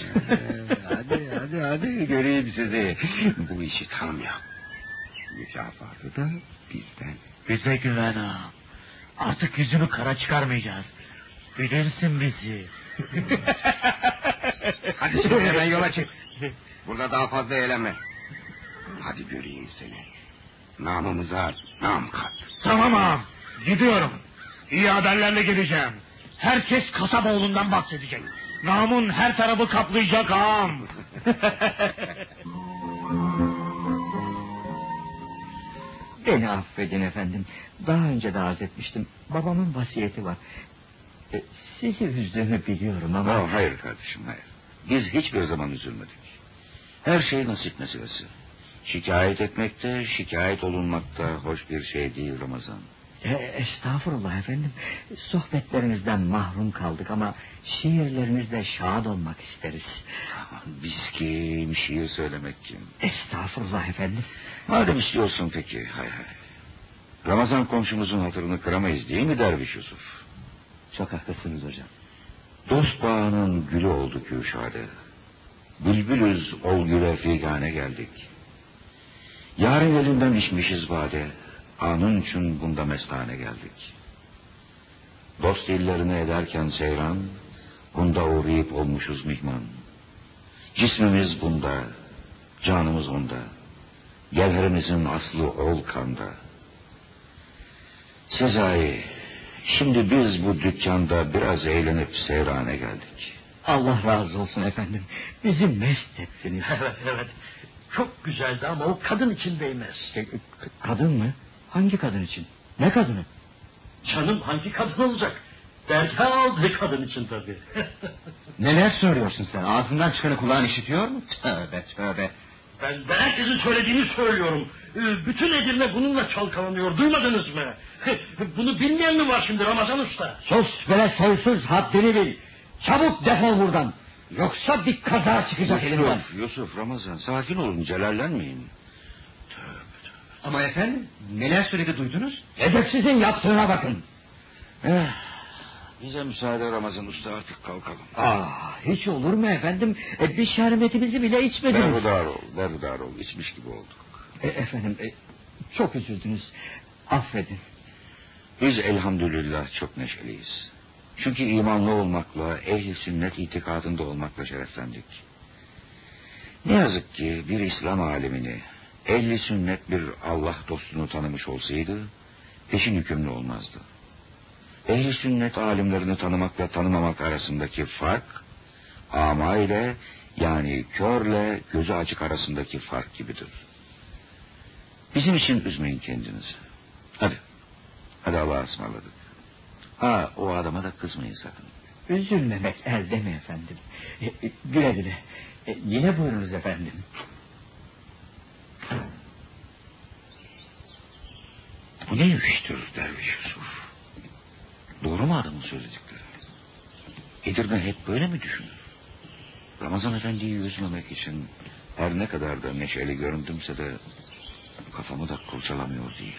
E: Hadi göreyim sizi. Bu işi tam yap. Mükafatı da bizden.
I: Bize güven ağam. Artık yüzünü kara çıkarmayacağız. Bilirsin bizi.
E: Hadi şimdi hemen yola çık. Burada daha fazla eğlenme. Hadi göreyim seni. Namımıza nam kat.
G: Tamam ağam. Gidiyorum. İyi haberlerle geleceğim. Herkes Kasaboğlu'ndan bahsedecek. Namın her tarafı kaplayacak ağam.
J: Beni affedin efendim. Daha önce de arz etmiştim. Babamın vasiyeti var. Sizi üzdüğümü biliyorum ama...
E: Hayır kardeşim, hayır. Biz hiçbir zaman üzülmedik. Her şey nasip meselesi. Şikayet etmek de şikayet olunmak da hoş bir şey değil Ramazan.
J: Estağfurullah efendim. Sohbetlerinizden mahrum kaldık ama şiirlerinizle şad olmak isteriz.
E: Biz kim, şiir söylemek kim?
J: Estağfurullah efendim.
E: Madem istiyorsun peki, hay. Ramazan komşumuzun hatırını kıramayız değil mi Derviş Yusuf?
J: Çok haklısınız hocam.
E: Dost bağının gülü oldu Kürşade. Bülbülüz ol güle figane geldik. Yarın elinden içmişiz bade. Anın için bunda mestane geldik. Dost illerini ederken seyran, bunda uğrayıp olmuşuz mihman. Cismimiz bunda, canımız onda. Gevherimizin aslı ol kanda. Sezai, şimdi biz bu dükkanda biraz eğlenip seyrane geldik.
J: Allah razı olsun efendim. Bizi mest ettiniz.
I: Evet. Çok güzeldi ama o kadın için değmez.
J: Kadın mı? Hangi kadın için? Ne kadını?
I: Canım hangi kadın olacak? Dergah aldığı kadın için tabii.
J: Neler söylüyorsun sen? Ağzından çıkanı kulağın işitiyor mu? Tövbe.
I: Ben herkesin söylediğini söylüyorum. Bütün Edirne bununla çalkalanıyor. Duymadınız mı? Bunu bilmeyen mi var şimdi Ramazan Usta?
J: Sus böyle soysuz, haddini bil. Çabuk defol buradan. Yoksa bir kaza çıkacak elimden.
E: Yusuf, Ramazan, sakin olun, celallenmeyin.
J: Ama efendim, neler söyledi duydunuz? Edepsizin yaptığına bakın.
E: Bize müsaade Ramazan Usta, artık kalkalım.
J: Hiç olur mu efendim? Bir şerbetimizi bile içmediniz.
E: Berhudar ol, içmiş gibi olduk.
J: Efendim, çok üzüldünüz. Affedin.
E: Biz elhamdülillah çok neşeliyiz. Çünkü imanlı olmakla, ehl-i sünnet itikadında olmakla şereflendik. Ne yazık ki bir İslam alemini, ehli sünnet bir Allah dostunu tanımış olsaydı, peşin hükümlü olmazdı. Ehli sünnet alimlerini tanımakla tanımamak arasındaki fark, ama ile yani körle gözü açık arasındaki fark gibidir. Bizim için üzmeyin kendinizi. Hadi Allah'a ısmarladık. O adama da kızmayın sakın.
J: Üzülmemek elde mi efendim? Güle güle. Yine buyurunuz efendim.
E: Bu ne iştir Derviş Yusuf? Doğru mu adamın söyledikleri? Edirne hep böyle mi düşünür? Ramazan Efendi'yi üzmemek için her ne kadar da neşeli göründümse de kafamı da kurcalamıyor değil.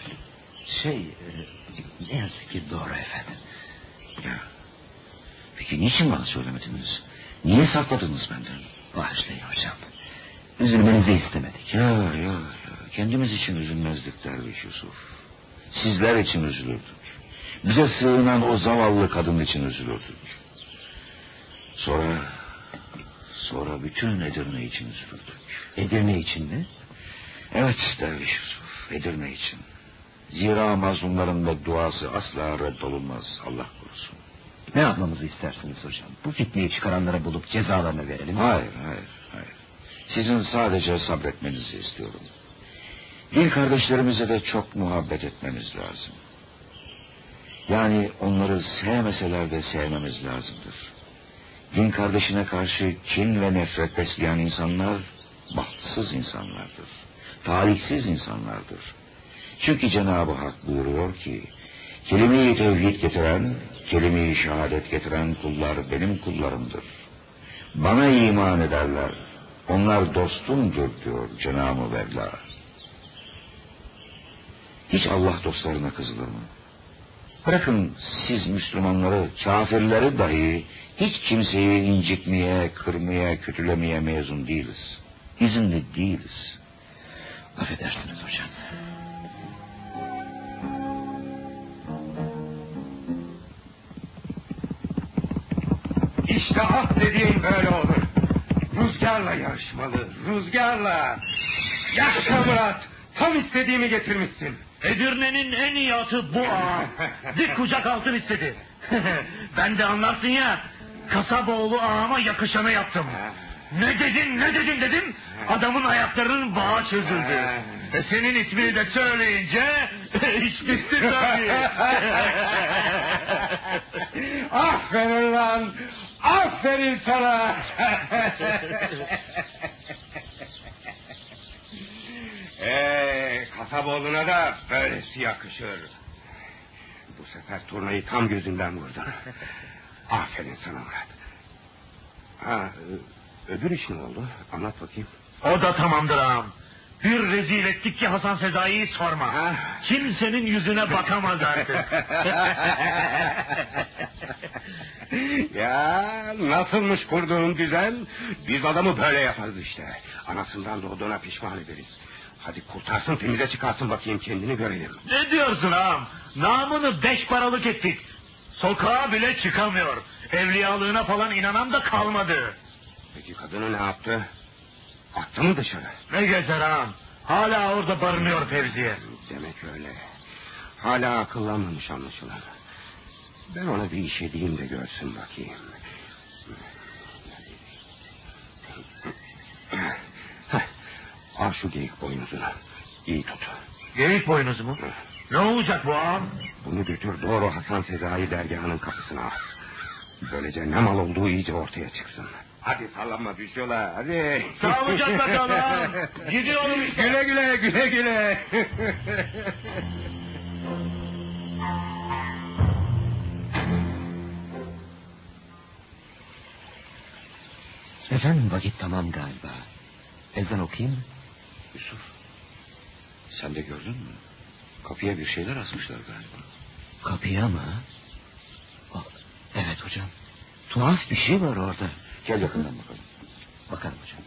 D: Ne yazık ki doğru efendim.
E: Ya, peki niçin bana söylemediniz? Niye sakladınız benden?
D: Bağışlayın hocam. Üzülmenizi istemedik.
E: Ya, kendimiz için üzülmezdik Derviş Yusuf. Sizler için üzülürdük. Bize sığınan o zavallı kadın için üzülürdük. Sonra bütün Edirne için üzülürdük.
D: Edirne için mi?
E: Evet Derviş Yusuf, Edirne için. Zira mazlumların da duası asla reddolunmaz, Allah korusun.
D: Ne yapmamızı istersiniz hocam? Bu fitneyi çıkaranlara bulup cezalarını verelim.
E: Hayır. Sizin sadece sabretmenizi istiyorum. Din kardeşlerimize de çok muhabbet etmemiz lazım. Yani onları sevmeseler de sevmemiz lazımdır. Din kardeşine karşı kin ve nefret besleyen insanlar bahtsız insanlardır. Talihsiz insanlardır. Çünkü Cenab-ı Hak buyuruyor ki, kelime-i tevhid getiren, kelime-i şehadet getiren kullar benim kullarımdır. Bana iman ederler, onlar dostumdur diyor Cenab-ı Mevla. Hiç Allah dostlarına kızılır mı? Bırakın siz Müslümanları, kafirleri dahi hiç kimseyi incitmeye, kırmaya, kötülemeye mezun değiliz. İzinli değiliz.
D: Affedersiniz hocam.
B: İşte at dediğin böyle olur. Rüzgarla yarışmalı, rüzgarla. Yaşa Murat, tam istediğimi getirmişsin.
G: Edirne'nin en iyi atı bu ağa. Dik kucak altın istedi. Ben de anlarsın ya, Kasaboğlu ağama yakışanı yaptım. Ne dedin dedim. Adamın ayaklarının bağı çözüldü. Senin ismini de söyleyince iş bitti tabii.
B: Aferin lan, aferin sana. Kasaboğlu'na da böylesi yakışır. Bu sefer turnayı tam gözünden vurdun. Aferin sana Murat. Öbür iş ne oldu? Anlat bakayım.
G: O da tamamdır ağam. Bir rezil ettik ki Hasan Sezai'yi sorma. Kimsenin yüzüne bakamaz artık.
B: Ya nasılmış kurduğun düzen? Biz adamı böyle yaparız işte. Anasından doğduğuna pişman ederiz. Hadi kurtarsın, temize çıkarsın bakayım, kendini görelim.
G: Ne diyorsun ağam? Namını 5 paralık ettik. Sokağa bile çıkamıyor. Evliyalığına falan inanan da kalmadı.
B: Peki kadını ne yaptı? Attı mı dışarı?
G: Ne gezer ağam? Hala orada barınıyor Fevziye.
B: Demek öyle. Hala akıllanmamış anlaşılan. Ben ona bir iş edeyim de görsün bakayım. Al şu geyik boynuzunu. İyi tut.
G: Geyik boynuzu mu? Ne olacak bu ağam?
B: Bunu götür doğru Hasan Sezai dergahının kapısına al. Böylece ne mal olduğu iyice ortaya çıksın. Hadi sallanma düşüyorlar hadi.
G: Sağlıcakla kal ağam. Gidiyorum işte.
B: Güle güle.
D: Efendim vakit tamam galiba. Ezan okuyayım mı?
E: Yusuf, sen de gördün mü? Kapıya bir şeyler asmışlar galiba.
D: Kapıya mı? Evet hocam. Tuhaf bir şey var orada.
E: Gel yakından bakalım.
D: Bakalım hocam.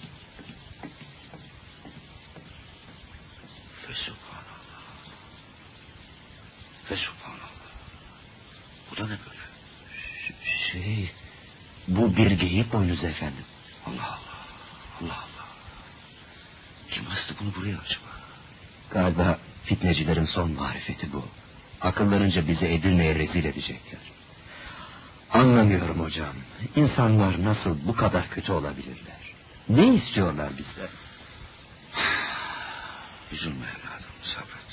E: Fesubhanallah. Bu da ne böyle?
D: Bu bir geyik boynuzu efendim.
E: Allah. bunu buraya açma.
D: Galiba fitnecilerin son marifeti bu. Akıllarınca bizi Edirne'ye rezil edecekler. Anlamıyorum hocam. İnsanlar nasıl bu kadar kötü olabilirler? Ne istiyorlar bizden?
E: Üzülme evladım, sabret.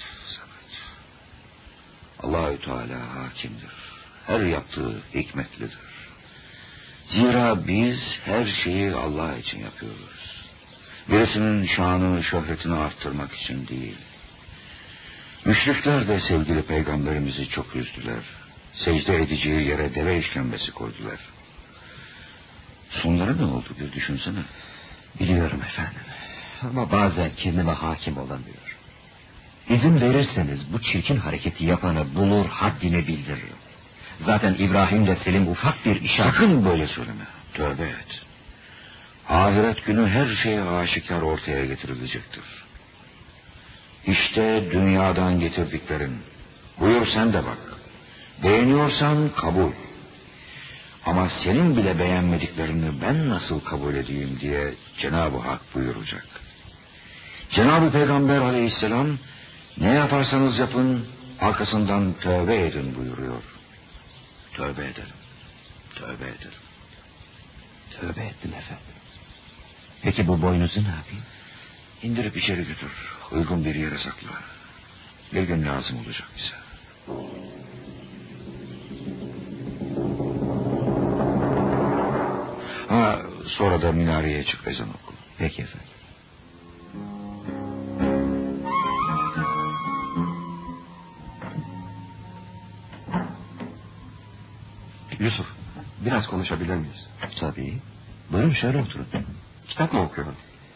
E: Allahü Teala hakimdir. Her yaptığı hikmetlidir. Zira biz her şeyi Allah için yapıyoruz. Birisinin şanı, şöhretini arttırmak için değil. Müşrikler de sevgili peygamberimizi çok üzdüler. Secde edeceği yere deve işkembesi koydular. Sonlara ne oldu bir düşünsene.
D: Biliyorum efendim. Ama bazen kendime hakim olamıyorum. İzin verirseniz bu çirkin hareketi yapanı bulur, haddini bildiririm. Zaten İbrahim'le Selim ufak bir işaret...
E: Sakın böyle söyleme. Tövbe et. Ahiret günü her şey aşikar ortaya getirilecektir. İşte dünyadan getirdiklerin. Buyur sen de bak. Beğeniyorsan kabul. Ama senin bile beğenmediklerini ben nasıl kabul edeyim diye Cenab-ı Hak buyuracak. Cenab-ı Peygamber aleyhisselam ne yaparsanız yapın arkasından tövbe edin buyuruyor. Tövbe ederim. Tövbe ederim.
D: Tövbe ettim efendim. Peki bu boynuzu ne yapayım?
E: İndirip içeri götür. Uygun bir yere sakla. Bir gün lazım olacak bize. Ha, sonra da minareye çık, ezan oku.
D: Peki efendim.
K: Yusuf, biraz konuşabilir miyiz?
D: Tabii. Buyurun şöyle oturun.
K: Kitap mı okuyorsun?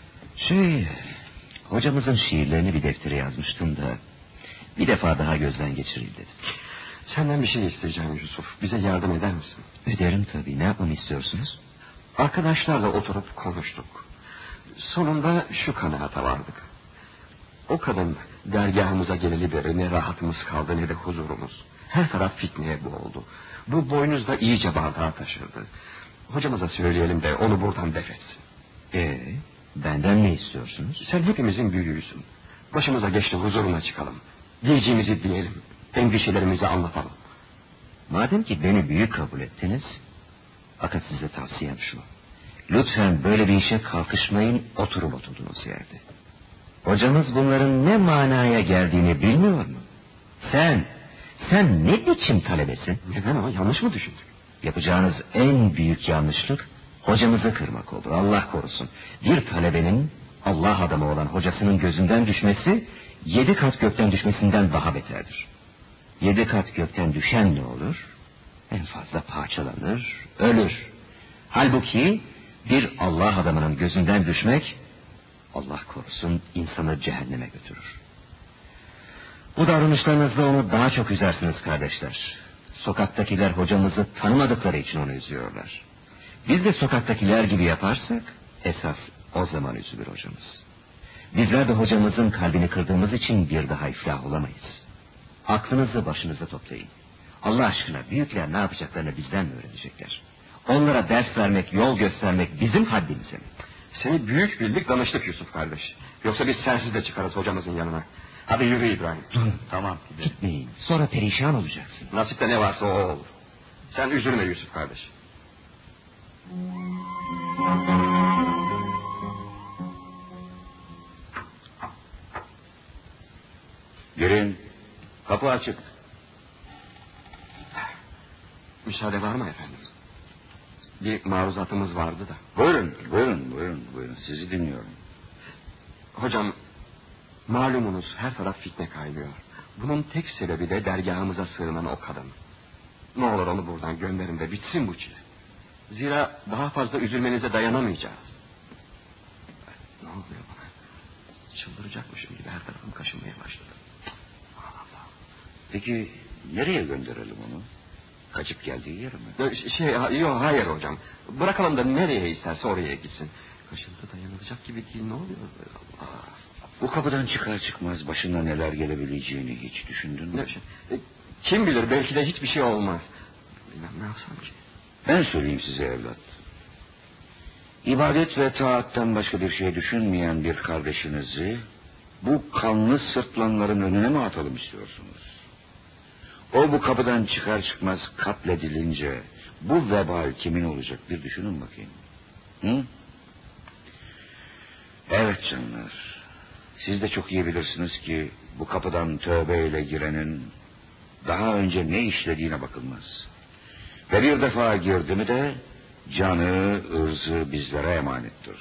D: Hocamızın şiirlerini bir deftere yazmıştım da... ...bir defa daha gözden geçireyim dedim.
K: Senden bir şey isteyeceğim Yusuf. Bize yardım eder misin?
D: Ederim tabii. Ne yapmamı istiyorsunuz?
K: Arkadaşlarla oturup konuştuk. Sonunda şu kanaata vardık. O kadın dergahımıza geleli beri ne rahatımız kaldı ne de huzurumuz. Her taraf fitneye boğuldu. Bu boynuz da iyice bardağı taşırdı. Hocamıza söyleyelim de onu buradan def etsin.
D: Benden ne istiyorsunuz?
K: Sen hepimizin büyüğüsün. Başımıza geçti, huzuruna çıkalım. Diyeceğimizi diyelim. Endişelerimizi anlatalım.
D: Madem ki beni büyük kabul ettiniz... ...fakat size tavsiyem şu. Lütfen böyle bir işe kalkışmayın, oturup oturduğunuz yerde. Hocamız bunların ne manaya geldiğini bilmiyor mu? Sen ne biçim talebesin?
K: Neden ama yanlış mı düşündük?
D: Yapacağınız en büyük yanlışlık hocamızı kırmak olur. Allah korusun. Bir talebenin Allah adamı olan hocasının gözünden düşmesi 7 kat gökten düşmesinden daha beterdir. 7 kat gökten düşen ne olur? En fazla parçalanır, ölür. Halbuki bir Allah adamının gözünden düşmek Allah korusun insanı cehenneme götürür. Bu davranışlarınızla onu daha çok üzersiniz kardeşler. Sokaktakiler hocamızı tanımadıkları için onu üzüyorlar. Biz de sokaktakiler gibi yaparsak esas o zaman üzülür hocamız. Bizler de hocamızın kalbini kırdığımız için bir daha iflah olamayız. Aklınızı başınıza toplayın. Allah aşkına büyükler ne yapacaklarını bizden mi öğrenecekler? Onlara ders vermek, yol göstermek bizim haddimize mi?
K: Seni büyük bildik, danıştık Yusuf kardeş. Yoksa biz sensiz de çıkarız hocamızın yanına. Hadi yürü İbrahim.
D: Durun.
K: Tamam.
D: Gitmeyin. Sonra perişan olacaksın.
K: Nasipte ne varsa o olur. Sen üzülme Yusuf kardeş.
E: Girin. Kapı açık.
K: Müsaade var mı efendim? Bir maruzatımız vardı da.
E: Buyurun. Sizi dinliyorum.
K: Hocam, malumunuz her taraf fitne kaynıyor. Bunun tek sebebi de dergahımıza sığınan o kadın. Ne olur onu buradan gönderin de bitsin bu çile. Zira daha fazla üzülmenize dayanamayacağız. Ne oluyor bana? Çıldıracakmışım gibi her tarafım kaşınmaya başladı.
E: Peki nereye gönderelim onu? Kaçıp geldiği yere mi?
K: Yok hayır hocam. Bırakalım da nereye isterse oraya gitsin. Kaşıntı dayanılacak gibi değil, ne oluyor böyle? Allah.
E: Bu kapıdan çıkar çıkmaz başına neler gelebileceğini hiç düşündün mü?
K: Kim bilir, belki de hiçbir şey olmaz. Bilmem ne yapsam ki.
E: Ben söyleyeyim size evlat. İbadet ve taatten başka bir şey düşünmeyen bir kardeşinizi bu kanlı sırtlanların önüne mi atalım istiyorsunuz? O bu kapıdan çıkar çıkmaz katledilince bu vebal kimin olacak bir düşünün bakayım. Hı? Evet canlar, siz de çok iyi bilirsiniz ki bu kapıdan tövbeyle girenin daha önce ne işlediğine bakılmaz. Ve bir defa girdi mi de canı, ırzı bizlere emanettir.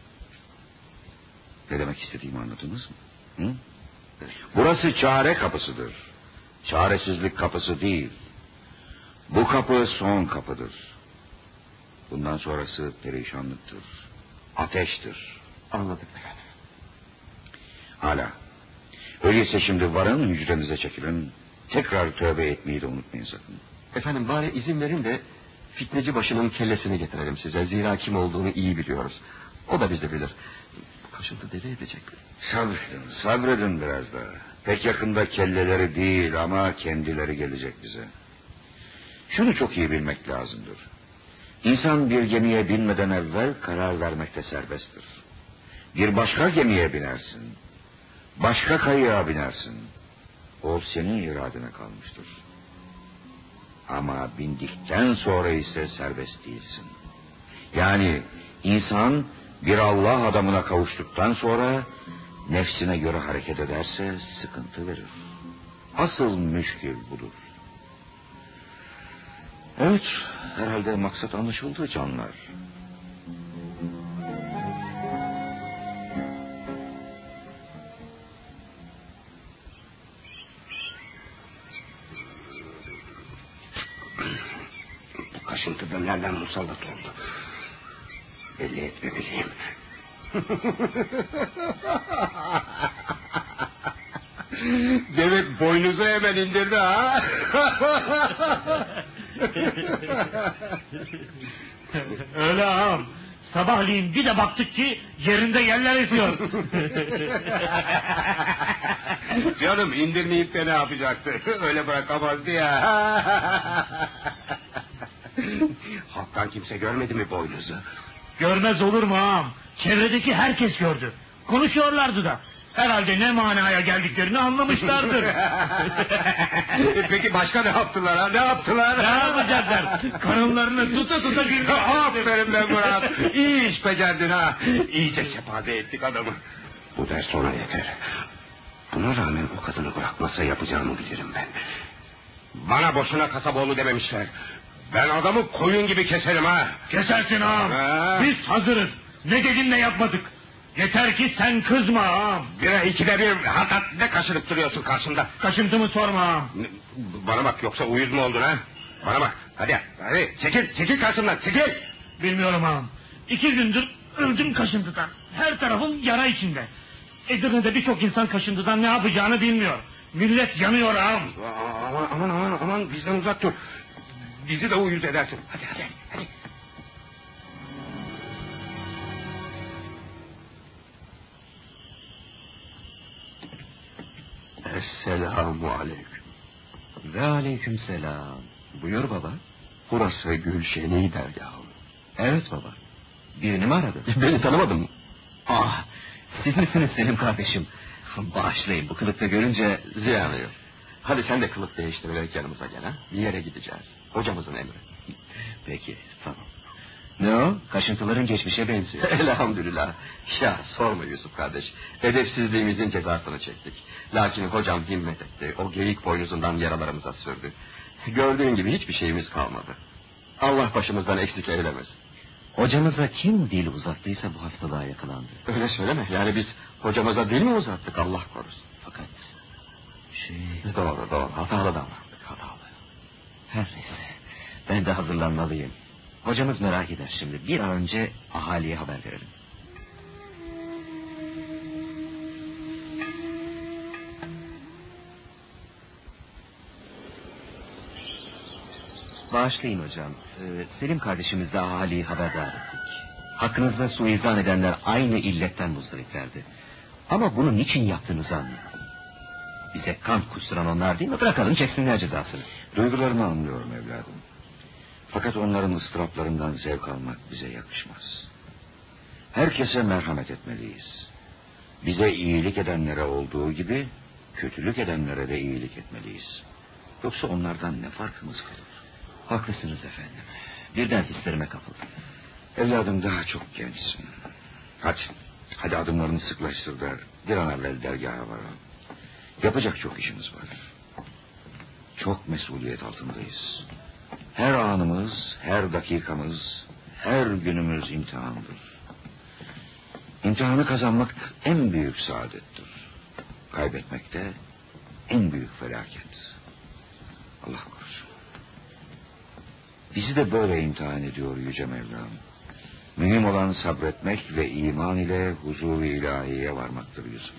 E: Ne demek istediğimi anladınız mı? Hı? Burası çare kapısıdır. Çaresizlik kapısı değil. Bu kapı son kapıdır. Bundan sonrası perişanlıktır. Ateştir.
K: Anladık efendim.
E: Hala. Öyleyse şimdi varın, hücrenize çekilin. Tekrar tövbe etmeyi de unutmayın sakın.
K: Efendim bari izin verin de fitneci başının kellesini getirelim size. Zira kim olduğunu iyi biliyoruz. O da bizi bilir. Kaşıntı deli edecek.
E: Sabredin biraz daha. Pek yakında kelleleri değil ama kendileri gelecek bize. Şunu çok iyi bilmek lazımdır. İnsan bir gemiye binmeden evvel karar vermekte serbesttir. Bir başka gemiye binersin. Başka kayığa binersin. O senin iradene kalmıştır. Ama bindikten sonra ise serbest değilsin. Yani insan bir Allah adamına kavuştuktan sonra nefsine göre hareket ederse sıkıntı verir. Asıl müşkil budur. Evet, herhalde maksat anlaşıldı canlar.
B: Bu kaşıntı da nereden musallat oldu? Belli etmemeliyim. Demek boynuzu hemen indirdi ha?
G: Öyle ağam. Sabahleyin bir de baktık ki yerinde yerler esiyor.
B: Canım indirmeyip de ne yapacaktı? Öyle bırakamazdı ya. Halktan kimse görmedi mi boynuzu?
G: Görmez olur mu ağam? Çevredeki herkes gördü. Konuşuyorlardı da. Herhalde ne manaya geldiklerini anlamışlardır.
B: Peki başka ne yaptılar ha? Ne yaptılar?
G: Ne yapacaklar? Karınlarını tuta tuta güldüler.
B: Aferin be Murat. İyi iş becerdin ha. İyice sepaze ettik adamı. Bu ders ona yeter. Buna rağmen o kadını bırakmasa yapacağımı bilirim ben. Bana boşuna Kasaboğlu dememişler. Ben adamı koyun gibi keserim ha.
G: Kesersin ağam.
B: Ha?
G: Biz hazırız. Ne dedin ne yapmadık. Yeter ki sen kızma ağam.
B: Bire ikide bir hatat ne kaşınıp duruyorsun karşımda.
G: Kaşıntımı sorma ağam.
B: Bana bak yoksa uyuz mu oldun ha? Bana bak hadi çekil karşımdan çekil.
G: Bilmiyorum ağam. 2 gündür öldüm kaşıntıdan. Her tarafım yara içinde. Edirne'de birçok insan kaşıntıdan ne yapacağını bilmiyor. Millet yanıyor ağam.
B: Aman bizden uzak dur. Bizi de uyuz edersin. Hadi. Esselamu aleyküm.
D: Ve aleyküm selam. Buyur baba.
K: Burası Gülşen'i dergahı.
D: Evet baba. Birini mi aradın?
K: Beni tanımadın mı?
D: Ah, siz misiniz Selim kardeşim? Bağışlayın, bu kılıkta görünce...
K: Ziyanı yok. Hadi sen de kılık değiştirerek yanımıza gel ha. Bir yere gideceğiz. Hocamızın emri.
D: Peki, tamam. Ne o? Kaşıntıların geçmişe benziyor.
K: Elhamdülillah. Ya sorma Yusuf kardeş. Edepsizliğimizin cezasını çektik. Lakin hocam himmet etti. O geyik boynuzundan yaralarımıza sürdü. Gördüğün gibi hiçbir şeyimiz kalmadı. Allah başımızdan eksik eylemesin.
D: Hocamıza kim dil uzattıysa bu hastalığa yakalandı.
K: Öyle söyleme. Yani biz hocamıza dil mi uzattık Allah korusun.
D: Fakat...
K: Doğru. Hatalı davrandık. Hatalı.
D: Her neyse. Ben de hazırlanmalıyım. Hocamız merak eder şimdi. Bir an önce ahaliye haber verelim. Bağışlayın hocam. Selim kardeşimizle ahaliyi haberdar ettik. Hakkınızda suizan edenler aynı illetten muzdariplerdi. Ama bunu niçin yaptığınızı anlıyorum. Bize kan kusturan onlar değil mi? Bırakalım çeksinler cezasını.
E: Duygularını anlıyorum evladım. Fakat onların ıstıraplarından zevk almak bize yakışmaz. Herkese merhamet etmeliyiz. Bize iyilik edenlere olduğu gibi kötülük edenlere de iyilik etmeliyiz. Yoksa onlardan ne farkımız kalır?
D: Haklısınız efendim. Birden hislerime kapıldım.
E: Evladım daha çok gençsin. Hadi adımlarını sıklaştır da bir an evvel dergaha varalım. Yapacak çok işimiz var. Çok mesuliyet altındayız. Her anımız, her dakikamız, her günümüz imtihandır. İmtihanı kazanmak en büyük saadettir. Kaybetmek de en büyük felaket. Allah korusun. Bizi de böyle imtihan ediyor Yüce Mevlam. Mühim olan sabretmek ve iman ile huzur-u ilahiye varmaktır Yusuf.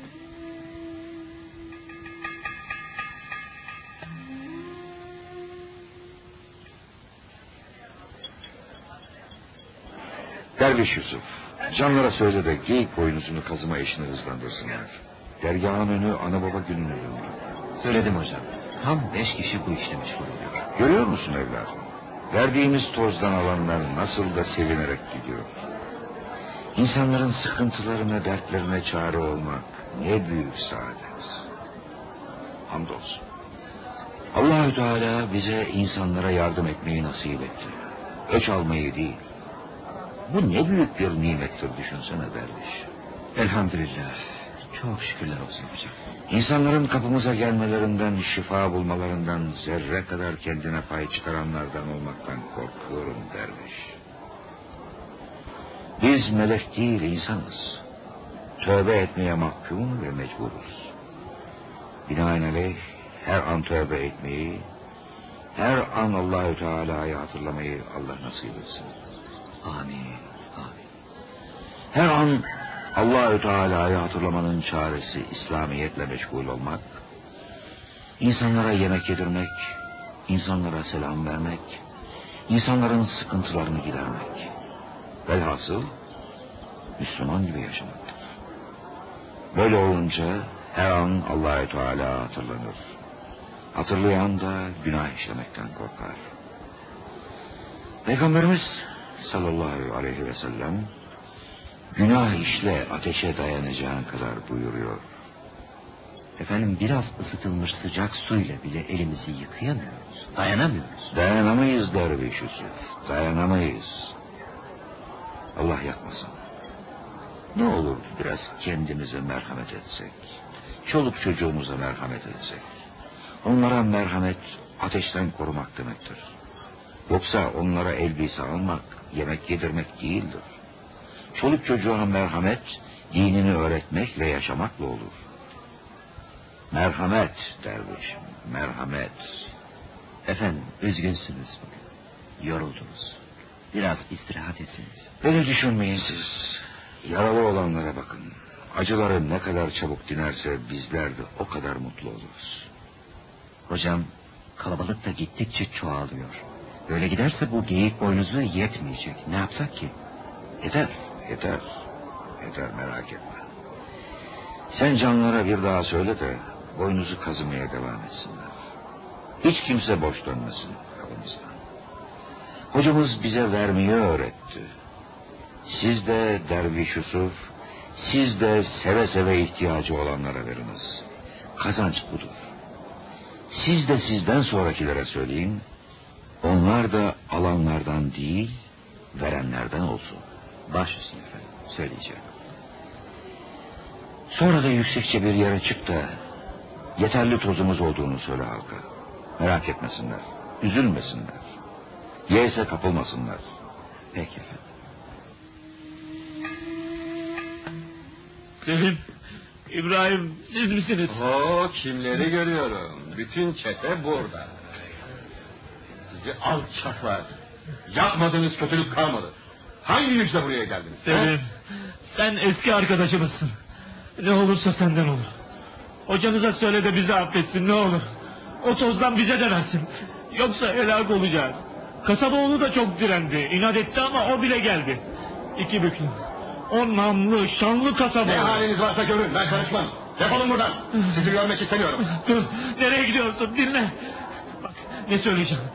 E: Derviş Yusuf, canlara söyle de geyik boynuzunu kazıma işini hızlandırsınlar. Dergahın önü ana baba gününü döndü.
D: Söyledim hocam. Tam 5 kişi bu işle meşgul oluyor.
E: Görüyor musun evladım? Verdiğimiz tozdan alanlar nasıl da sevinerek gidiyor. İnsanların sıkıntılarına, dertlerine çare olmak ne büyük saadet. Hamdolsun. Allah-u Teala bize insanlara yardım etmeyi nasip etti. Öç almayı değil. Bu ne büyük bir nimettir düşünsene derviş.
D: Elhamdülillah. Çok şükürler olsun hocam.
E: İnsanların kapımıza gelmelerinden, şifa bulmalarından zerre kadar kendine pay çıkaranlardan olmaktan korkuyorum derviş. Biz melek değil insanız. Tövbe etmeye mahkum ve mecburuz. Binaenaleyh her an tövbe etmeyi, her an Allahü Teala'yı hatırlamayı Allah nasip etsin.
D: Amin. Amin.
E: Her an Allahü Teala'yı hatırlamanın çaresi İslamiyetle meşgul olmak, insanlara yemek yedirmek, insanlara selam vermek, insanların sıkıntılarını gidermek. Velhasıl Müslüman gibi yaşamaktır. Böyle olunca her an Allahü Teala hatırlanır. Hatırlayan da günah işlemekten korkar. Peygamberimiz sallallahu aleyhi ve sellem günah işle ateşe dayanacağın kadar buyuruyor.
D: Efendim biraz ısıtılmış sıcak suyla bile elimizi yıkayamıyoruz. Dayanamıyoruz.
E: Dayanamayız derviş Yusuf. Dayanamayız. Allah yapmasın. Ne olur biraz kendimize merhamet etsek. Çoluk çocuğumuza merhamet etsek. Onlara merhamet ateşten korumak demektir. Yoksa onlara elbise almak, yemek yedirmek değildir. Çoluk çocuğa merhamet, dinini öğretmek ve yaşamakla olur. Merhamet derviş, merhamet.
D: Efendim üzgünsünüz bugün. Yoruldunuz. Biraz istirahat etsiniz.
E: Beni düşünmeyin siz. Yaralı olanlara bakın. Acıları ne kadar çabuk dinerse bizler de o kadar mutlu oluruz.
D: Hocam kalabalık da gittikçe çoğalıyor. Böyle giderse bu geyik boynuzu yetmeyecek. Ne yapsak ki?
E: Yeter merak etme. Sen canlara bir daha söyle de boynuzu kazımaya devam etsinler. Hiç kimse boş dönmesin kapımızdan. Hocamız bize vermeyi öğretti. Siz de derviş Yusuf, siz de seve seve ihtiyacı olanlara veriniz. Kazanç budur. Siz de sizden sonrakilere söyleyin, onlar da alanlardan değil, verenlerden olsun.
D: Baş üstüne efendim, söyleyeceğim.
E: Sonra da yüksekçe bir yere çık da yeterli tozumuz olduğunu söyle halka. Merak etmesinler, üzülmesinler. Yeyse kapılmasınlar.
D: Peki efendim.
G: Selim, İbrahim siz misiniz?
B: Kimleri görüyorum. Bütün çete burada. Sizi alçaklar. Yapmadığınız kötülük kalmadı. Hangi yüzle buraya geldiniz?
G: Selim, sen eski arkadaşımızsın. Ne olursa senden olur. Hocamıza söyle de bizi affetsin ne olur. O tozdan bize de versin. Yoksa helak olacağız. Kasaboğlu da çok direndi. İnat etti ama o bile geldi. İki büklüm. O namlı, şanlı Kasaboğlu.
B: Ne haliniz varsa görün, ben karışmam. Defolun buradan. Sizi görmek istemiyorum.
G: Dur, nereye gidiyorsun? Dinle. Bak, ne söyleyeceğim.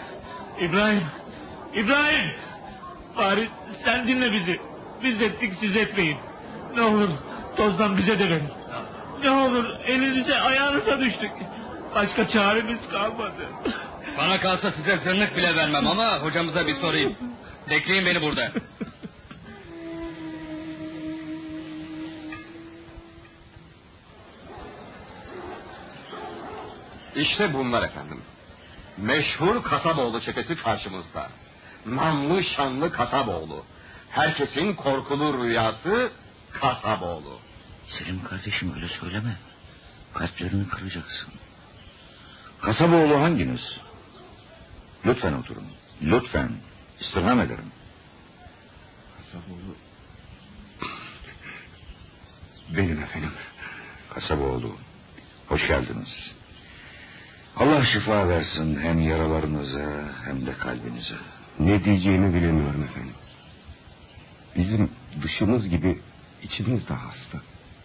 G: İbrahim. Bari sen dinle bizi. Biz ettik, siz etmeyin. Ne olur,
I: tozdan bize de verin. Ne olur elinize ayağınıza düştük. Başka çaremiz kalmadı.
F: Bana kalsa size zırnık bile vermem ama hocamıza bir sorayım. Bekleyin beni burada.
K: İşte bunlar efendim. Meşhur Kasaboğlu çetesi karşımızda. Namlı şanlı Kasaboğlu. Herkesin korkulu rüyası Kasaboğlu.
E: Selim kardeşim öyle söyleme. Kalplerini kıracaksın. Kasaboğlu hanginiz? Lütfen oturun. Lütfen. İstirham ederim.
K: Kasaboğlu... Benim efendim.
E: Kasaboğlu. Hoş geldiniz. Allah şifa versin hem yaralarınıza hem de kalbinize.
K: Ne diyeceğimi bilemiyorum efendim. Bizim dışımız gibi içimiz de hasta.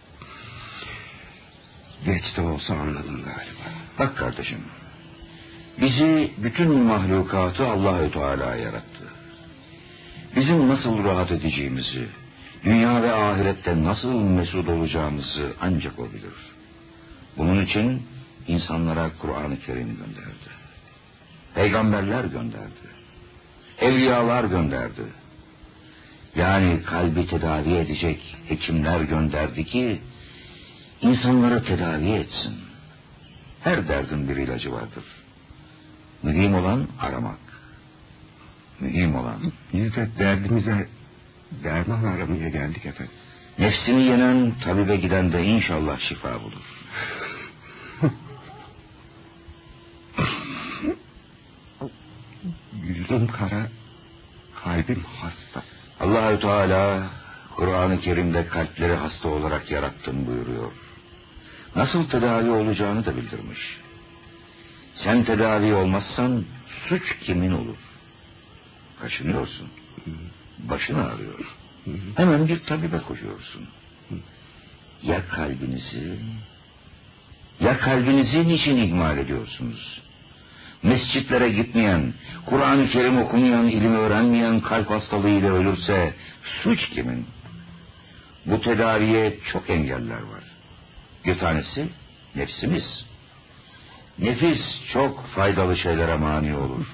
K: Geç de olsa anladım galiba.
E: Bak kardeşim. Bizi bütün mahlukatı Allahü Teala yarattı. Bizim nasıl rahat edeceğimizi, dünya ve ahirette nasıl mesut olacağımızı ancak o bilir. Bunun için insanlara Kur'an-ı Kerim gönderdi. Peygamberler gönderdi. Evliyalar gönderdi. Yani kalbi tedavi edecek hekimler gönderdi ki insanları tedavi etsin. Her derdin bir ilacı vardır. Mühim olan aramak. Mühim olan.
K: Biz de derdimize derman aramaya geldik efendim.
E: Nefsini yenen tabibe giden de inşallah şifa bulur.
K: Yüzüm kara, kalbim hasta.
E: Allahü Teala Kur'an-ı Kerim'de kalpleri hasta olarak yarattım buyuruyor. Nasıl tedavi olacağını da bildirmiş. Sen tedavi olmazsan suç kimin olur? Kaşınıyorsun. Başın ağrıyor. Hemen bir tabibe koşuyorsun. Ya kalbinizi niçin ihmal ediyorsunuz? Mescitlere gitmeyen, Kur'an-ı Kerim okumayan, ilim öğrenmeyen kalp hastalığıyla ölürse suç kimin? Bu tedaviye çok engeller var. Bir tanesi nefsimiz. Nefis çok faydalı şeylere mani olur.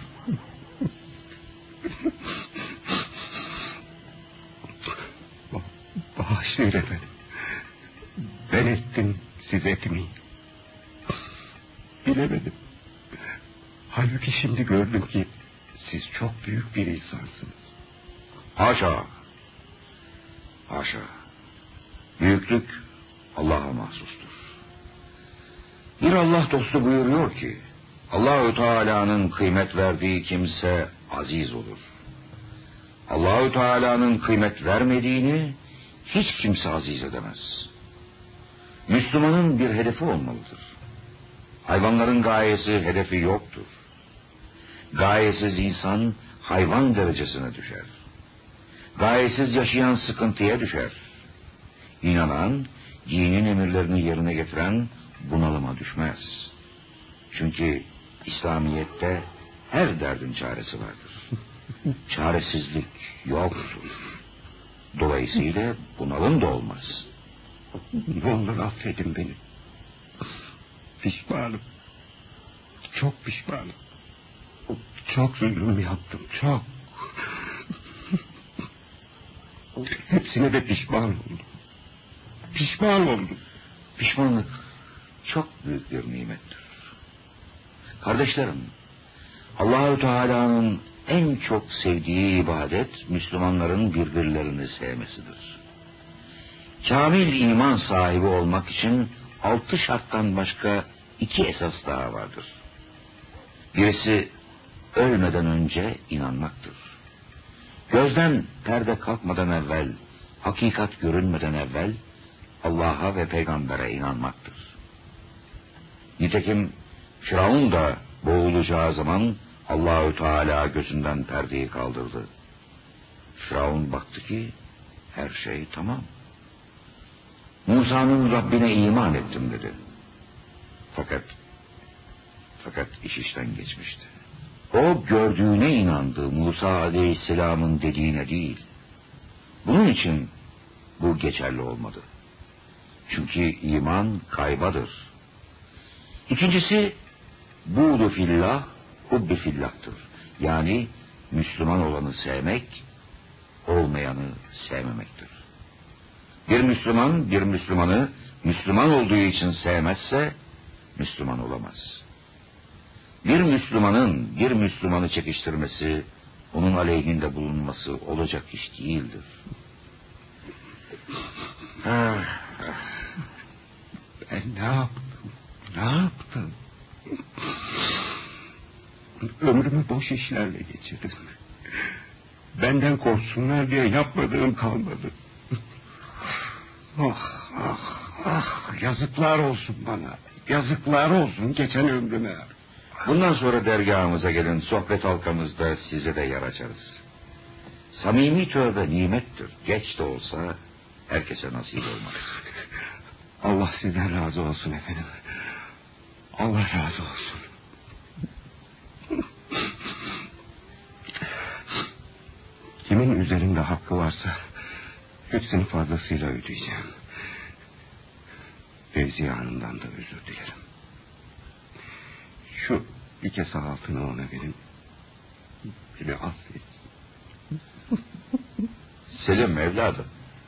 K: Bağışlayın efendim. Ben ettim, siz etmeyin. Bilemedim. Halbuki şimdi gördüm ki siz çok büyük bir insansınız.
E: Haşa. Haşa. Büyüklük Allah'a mahsustur. Bir Allah dostu buyuruyor ki Allahü Teala'nın kıymet verdiği kimse aziz olur. Allahü Teala'nın kıymet vermediğini hiç kimse aziz edemez. Müslümanın bir hedefi olmalıdır. Hayvanların gayesi, hedefi yoktur. Gayesiz insan hayvan derecesine düşer. Gayesiz yaşayan sıkıntıya düşer. İnanan, dinin emirlerini yerine getiren bunalıma düşmez. Çünkü İslamiyet'te her derdin çaresi vardır. Çaresizlik yoktur. Dolayısıyla bunalım da olmaz.
K: Ne olur affedin beni. Pişmanım. Çok pişmanım. Çok zulüm yaptım, çok. Hepsine de pişman oldum. Pişman oldum.
E: Pişmanlık çok büyük bir nimettir. Kardeşlerim, Allahü Teala'nın en çok sevdiği ibadet Müslümanların birbirlerini sevmesidir. Kamil iman sahibi olmak için 6 şarttan başka 2 esas daha vardır. Birisi ölmeden önce inanmaktır. Gözden perde kalkmadan evvel, hakikat görünmeden evvel Allah'a ve peygambere inanmaktır. Nitekim Firavun da boğulacağı zaman Allahü Teala gözünden perdeyi kaldırdı. Firavun baktı ki her şey tamam. Musa'nın Rabbine iman ettim dedi. Fakat iş işten geçmişti. O gördüğüne inandı, Musa Aleyhisselam'ın dediğine değil. Bunun için bu geçerli olmadı. Çünkü iman kaybadır. İkincisi, buğdu fillah, hubbi fillah'tır. Yani Müslüman olanı sevmek, olmayanı sevmemektir. Bir Müslüman, bir Müslümanı Müslüman olduğu için sevmezse, Müslüman olamaz. Bir Müslümanın bir Müslümanı çekiştirmesi, onun aleyhinde bulunması olacak iş değildir.
B: Ben ne yaptım? Ne yaptım? Ömrümü boş işlerle geçirdim. Benden korksunlar diye yapmadığım kalmadı. Yazıklar olsun bana. Yazıklar olsun geçen ömrüme.
E: Bundan sonra dergahımıza gelin, sohbet halkamızda size de yer açarız. Samimi tövbe nimettir. Geç de olsa herkese nasip olmaz.
B: Allah sizden razı olsun efendim. Allah razı olsun. Kimin üzerinde hakkı varsa hepsini fazlasıyla ödeyeceğim. Fevziye Hanım'dan da özür dilerim. Şu bir kese altını ona verin. Beni affet.
E: Selim evladım,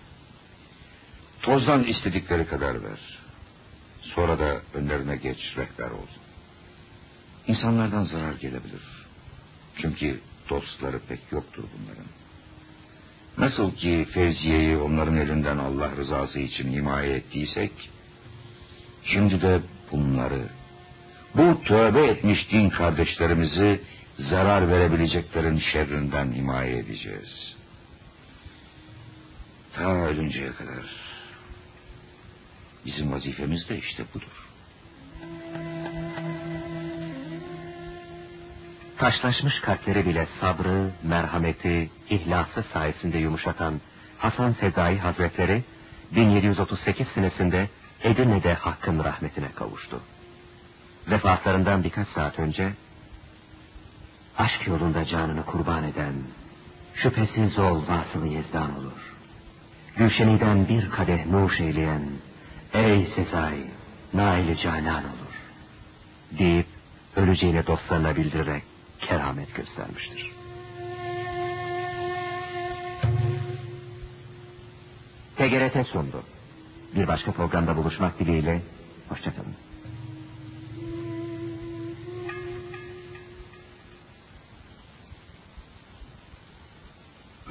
E: tozdan istedikleri kadar ver. Sonra da önlerine geç, rehber ol. İnsanlardan zarar gelebilir. Çünkü dostları pek yoktur bunların. Nasıl ki Fevziye'yi onların elinden Allah rızası için himaye ettiysek, şimdi de bunları, bu tövbe etmiş din kardeşlerimizi zarar verebileceklerin şerrinden himaye edeceğiz. Ta ölünceye kadar. Bizim vazifemiz de işte budur.
D: Taşlaşmış kalpleri bile sabrı, merhameti, ihlası sayesinde yumuşatan Hasan Sezai Hazretleri 1738 senesinde Edirne'de Hakk'ın rahmetine kavuştu. Vefatlarından birkaç saat önce, aşk yolunda canını kurban eden, şüphesiz ol vasılı yezdan olur. Gülşeniden bir kadeh nuş eyleyen, ey Sezai, nail-i canan olur, deyip öleceğini dostlarına bildirerek keramet göstermiştir. TGRT sundu. Bir başka programda buluşmak dileğiyle, hoşça kalın.